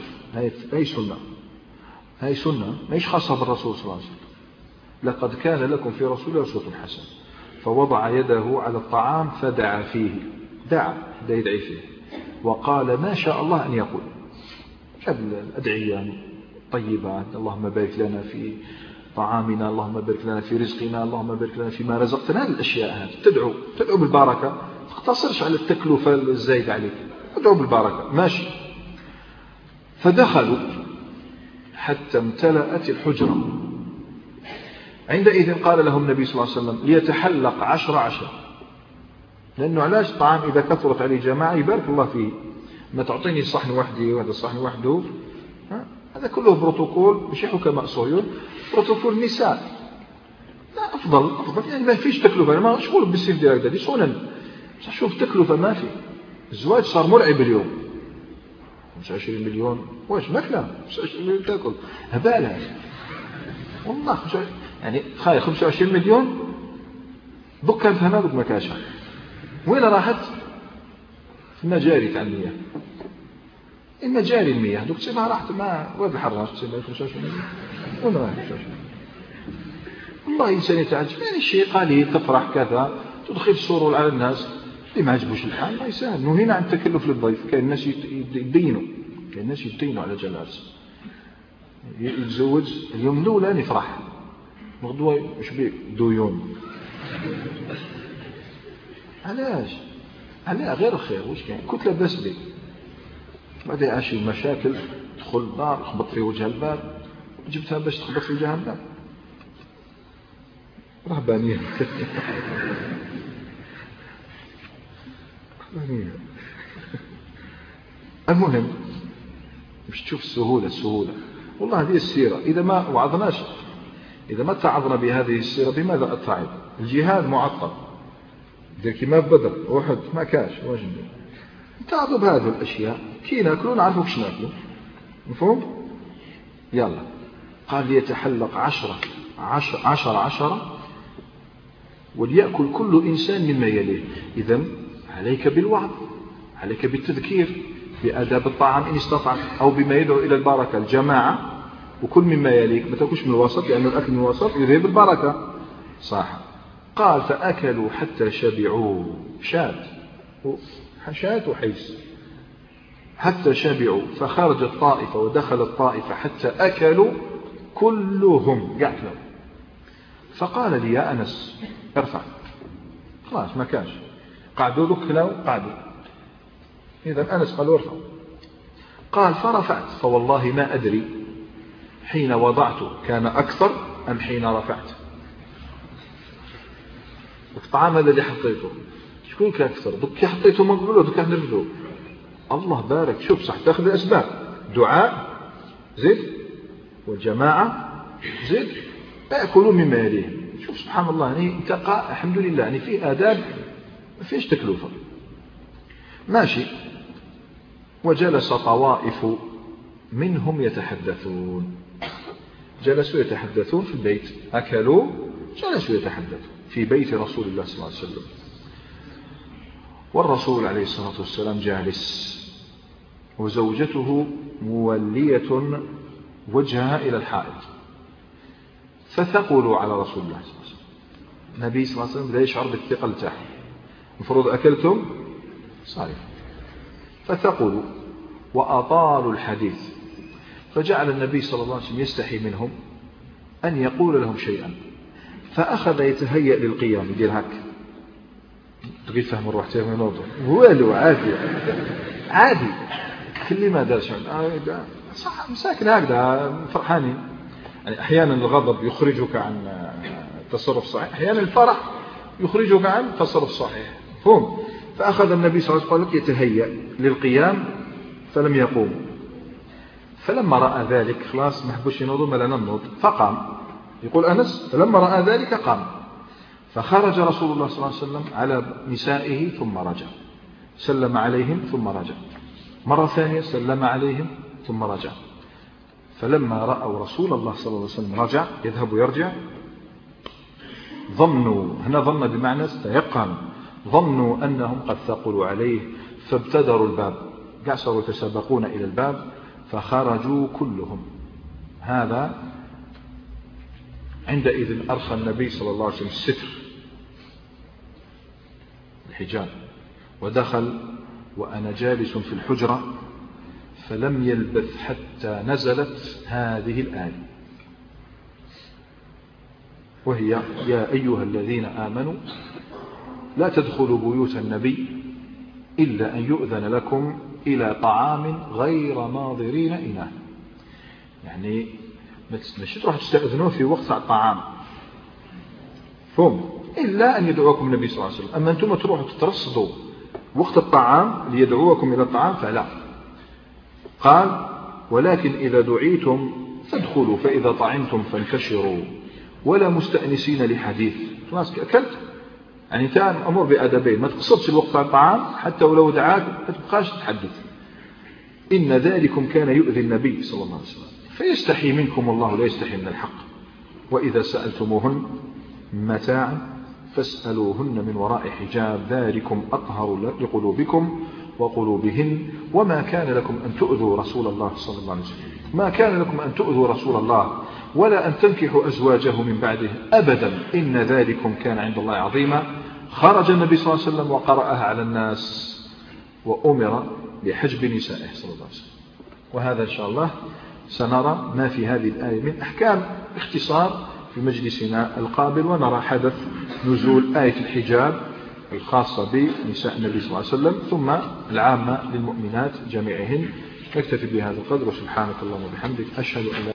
هاي سنة ماهيش خاصة بالرسول صلى الله عليه وسلم. لقد كان لكم في رسول الله أسوة حسنة. فوضع يده على الطعام فدعا فيه، يدعي فيه، وقال ما شاء الله أن يقول. جاب الأدعية طيبات، اللهم بارك لنا في طعامنا، اللهم بارك لنا في رزقنا، اللهم بارك لنا فيما رزقتنا. هذه الأشياء هذه تدعو بالبركة، ما تقتصرش على التكلفة الزايدة عليك، تدعو بالبركة ماشي. فدخلوا حتى امتلأت الحجرة. عندئذ قال لهم النبي صلى الله عليه وسلم ليتحلق 10 لأنه علاش الطعام إذا كثرت عليه جماعة يبارك الله فيه. ما تعطيني صحن وحدي وهذا الصحن وحده، هذا كله بروتوكول مش حكماء صهيون، بروتوكول نساء. لا أفضل يعني ما فيش تكلفة. أنا ما أشغل بالسيف دي هكذا، دي سنن. شوف تكلفة ما في. الزواج صار مرعب اليوم. 25 مليون واش ماكلة؟ 25 مليون تاكل هبالة والله. يعني خايل 25 مليون دكان فهمها قد ما كاشا. وين راحت؟ في المجاري تاع المياه. المجاري المياه دوك تسمع راحت مع واد الحراج تسمع 25 مليون. وين راحت 25 مليون؟ والله إنسان يتعجب. يعني الشيء قليل تفرح كذا تدخل السرور على الناس. اللي ما عجبوش الحال ما يسهل. نهينا عن التكلف للضيف. كاين الناس يدينوا على جلاس. يتزوج اليوم الأولى نفرح، غدوة مش بيك ديون. علاش؟ علاه غير خير. واش كاين؟ كنت لاباس بك بعد عاشي المشاكل تدخل الدار خبط في وجه الباب. جبتها باش تخبط في وجه الباب؟ رهبانية. المهم مش تشوف السهولة. والله هذه السيرة إذا ما وعظناش، إذا ما اتعظنا بهذه السيرة بماذا أتعظ؟ الجهاد معطل. دير كيما في بدر واحد ما كاش واش ندير؟ نتعظوا بهذه الأشياء. كي ناكلوا نعرفوا كش ناكلوا. مفهوم؟ يلا قال ليتحلق 10 وليأكل كل إنسان مما يليه. إذن عليك بالوعظ، عليك بالتذكير بآداب الطعام إن استطعت، أو بما يدعو إلى البركة الجماعة. وكل مما يليك، ما تاكلش من الوسط لأن الأكل من الوسط يذهب البركة. صح. قال فأكلوا حتى شبعوا. شات وحيس حتى شبعوا. فخرج الطائفة ودخل الطائفة حتى أكلوا كلهم قعدوا. فقال لي يا أنس ارفع. خلاص ما كانش قعدوا ذكلوا قعدوا. إذا أنس قال ارفع. قال فرفعت فوالله ما أدري حين وضعت كان أكثر أم حين رفعت. الطعام هذا اللي حطيته شكون كان أكثر؟ دوك حطيته من قبل ودوك نرفدو. الله بارك. شوف صح تاخذ الأسباب. دعاء زيد، والجماعة زيد، يأكلوا مما يليه. شوف سبحان الله. يعني انتقى الحمد لله. يعني في آداب ما فيش تكلفة. ماشي. وجلس طوائف منهم يتحدثون. جلسوا يتحدثون في البيت. أكلوا جلسوا يتحدثون في بيت رسول الله صلى الله عليه وسلم. والرسول عليه الصلاة والسلام جالس وزوجته مولية وجهها إلى الحائط. فثقلوا على رسول الله صلى الله عليه وسلم. النبي صلى الله عليه وسلم لا يشعر بالثقل تاعه. المفروض أكلتم صحيح. فثقلوا وأطالوا الحديث. فجعل النبي صلى الله عليه وسلم يستحي منهم أن يقول لهم شيئا. فأخذ يتهيأ للقيام. يدير هك تقيت فهم الروح تاعه من الموضوع والو عادي كل ما دارش صح مساكن هكذا فرحانين. يعني أحيانا الغضب يخرجك عن التصرف الصحيح، أحيانا الفرح يخرجك عن التصرف الصحيح. فهم. فأخذ النبي صلى الله عليه وسلم يتهيأ للقيام فلم يقوم. فلما رأى ذلك خلاص ما حبوش ينوضوا ما لنا ننوض فقام. يقول أنس فلما رأى ذلك قام. فخرج رسول الله صلى الله عليه وسلم على نسائه ثم رجع. سلم عليهم ثم رجع. مرة ثانية سلم عليهم ثم رجع. فلما رأوا رسول الله صلى الله عليه وسلم رجع يذهب ويرجع ظنوا، هنا ظن بمعنى استيقن، ظنوا أنهم قد ثقلوا عليه فابتدروا الباب، قعصروا يتسابقون إلى الباب فخرجوا كلهم. هذا عندئذ أرخى النبي صلى الله عليه وسلم الستر الحجاب ودخل وأنا جالس في الحجرة، فلم يلبث حتى نزلت هذه الآية، وهي يا أيها الذين آمنوا لا تدخلوا بيوت النبي إلا أن يؤذن لكم إلى طعام غير ناظرين إناه. يعني مش تروح تستأذنوه في وقت الطعام فهم، إلا أن يدعوكم النبي صلى الله عليه وسلم. أما أنتم تروحوا تترصدوا وقت الطعام ليدعوكم إلى الطعام فلا. قال ولكن إذا دعيتم فادخلوا فإذا طعمتم فانتشروا ولا مستأنسين لحديث. خلاص أكلت يعني أنت أمر بأدبين، ما تقصدش الوقت على الطعام حتى ولو دعاك ما تبقاش تتحدث. إن ذلكم كان يؤذي النبي صلى الله عليه وسلم فيستحي منكم الله لا يستحي من الحق. وإذا سألتموهن متاعا فاسألوهن من وراء حجاب ذلكم أطهر لقلوبكم وقلوبهن وما كان لكم أن تؤذوا رسول الله صلى الله عليه وسلم، ما كان لكم أن تؤذوا رسول الله ولا أن تنكحوا أزواجه من بعده أبدا إن ذلكم كان عند الله عظيما. خرج النبي صلى الله عليه وسلم وقرأها على الناس وأمر بحجب نسائه صلى الله عليه وسلم. وهذا إن شاء الله سنرى ما في هذه الآية من أحكام باختصار في مجلسنا القابل، ونرى حدث نزول آية الحجاب الخاصة بنساء النبي صلى الله عليه وسلم ثم العامة للمؤمنات جميعهن. نكتفي بهذا القدر وسبحانك اللهم وبحمدك أشهد أن لا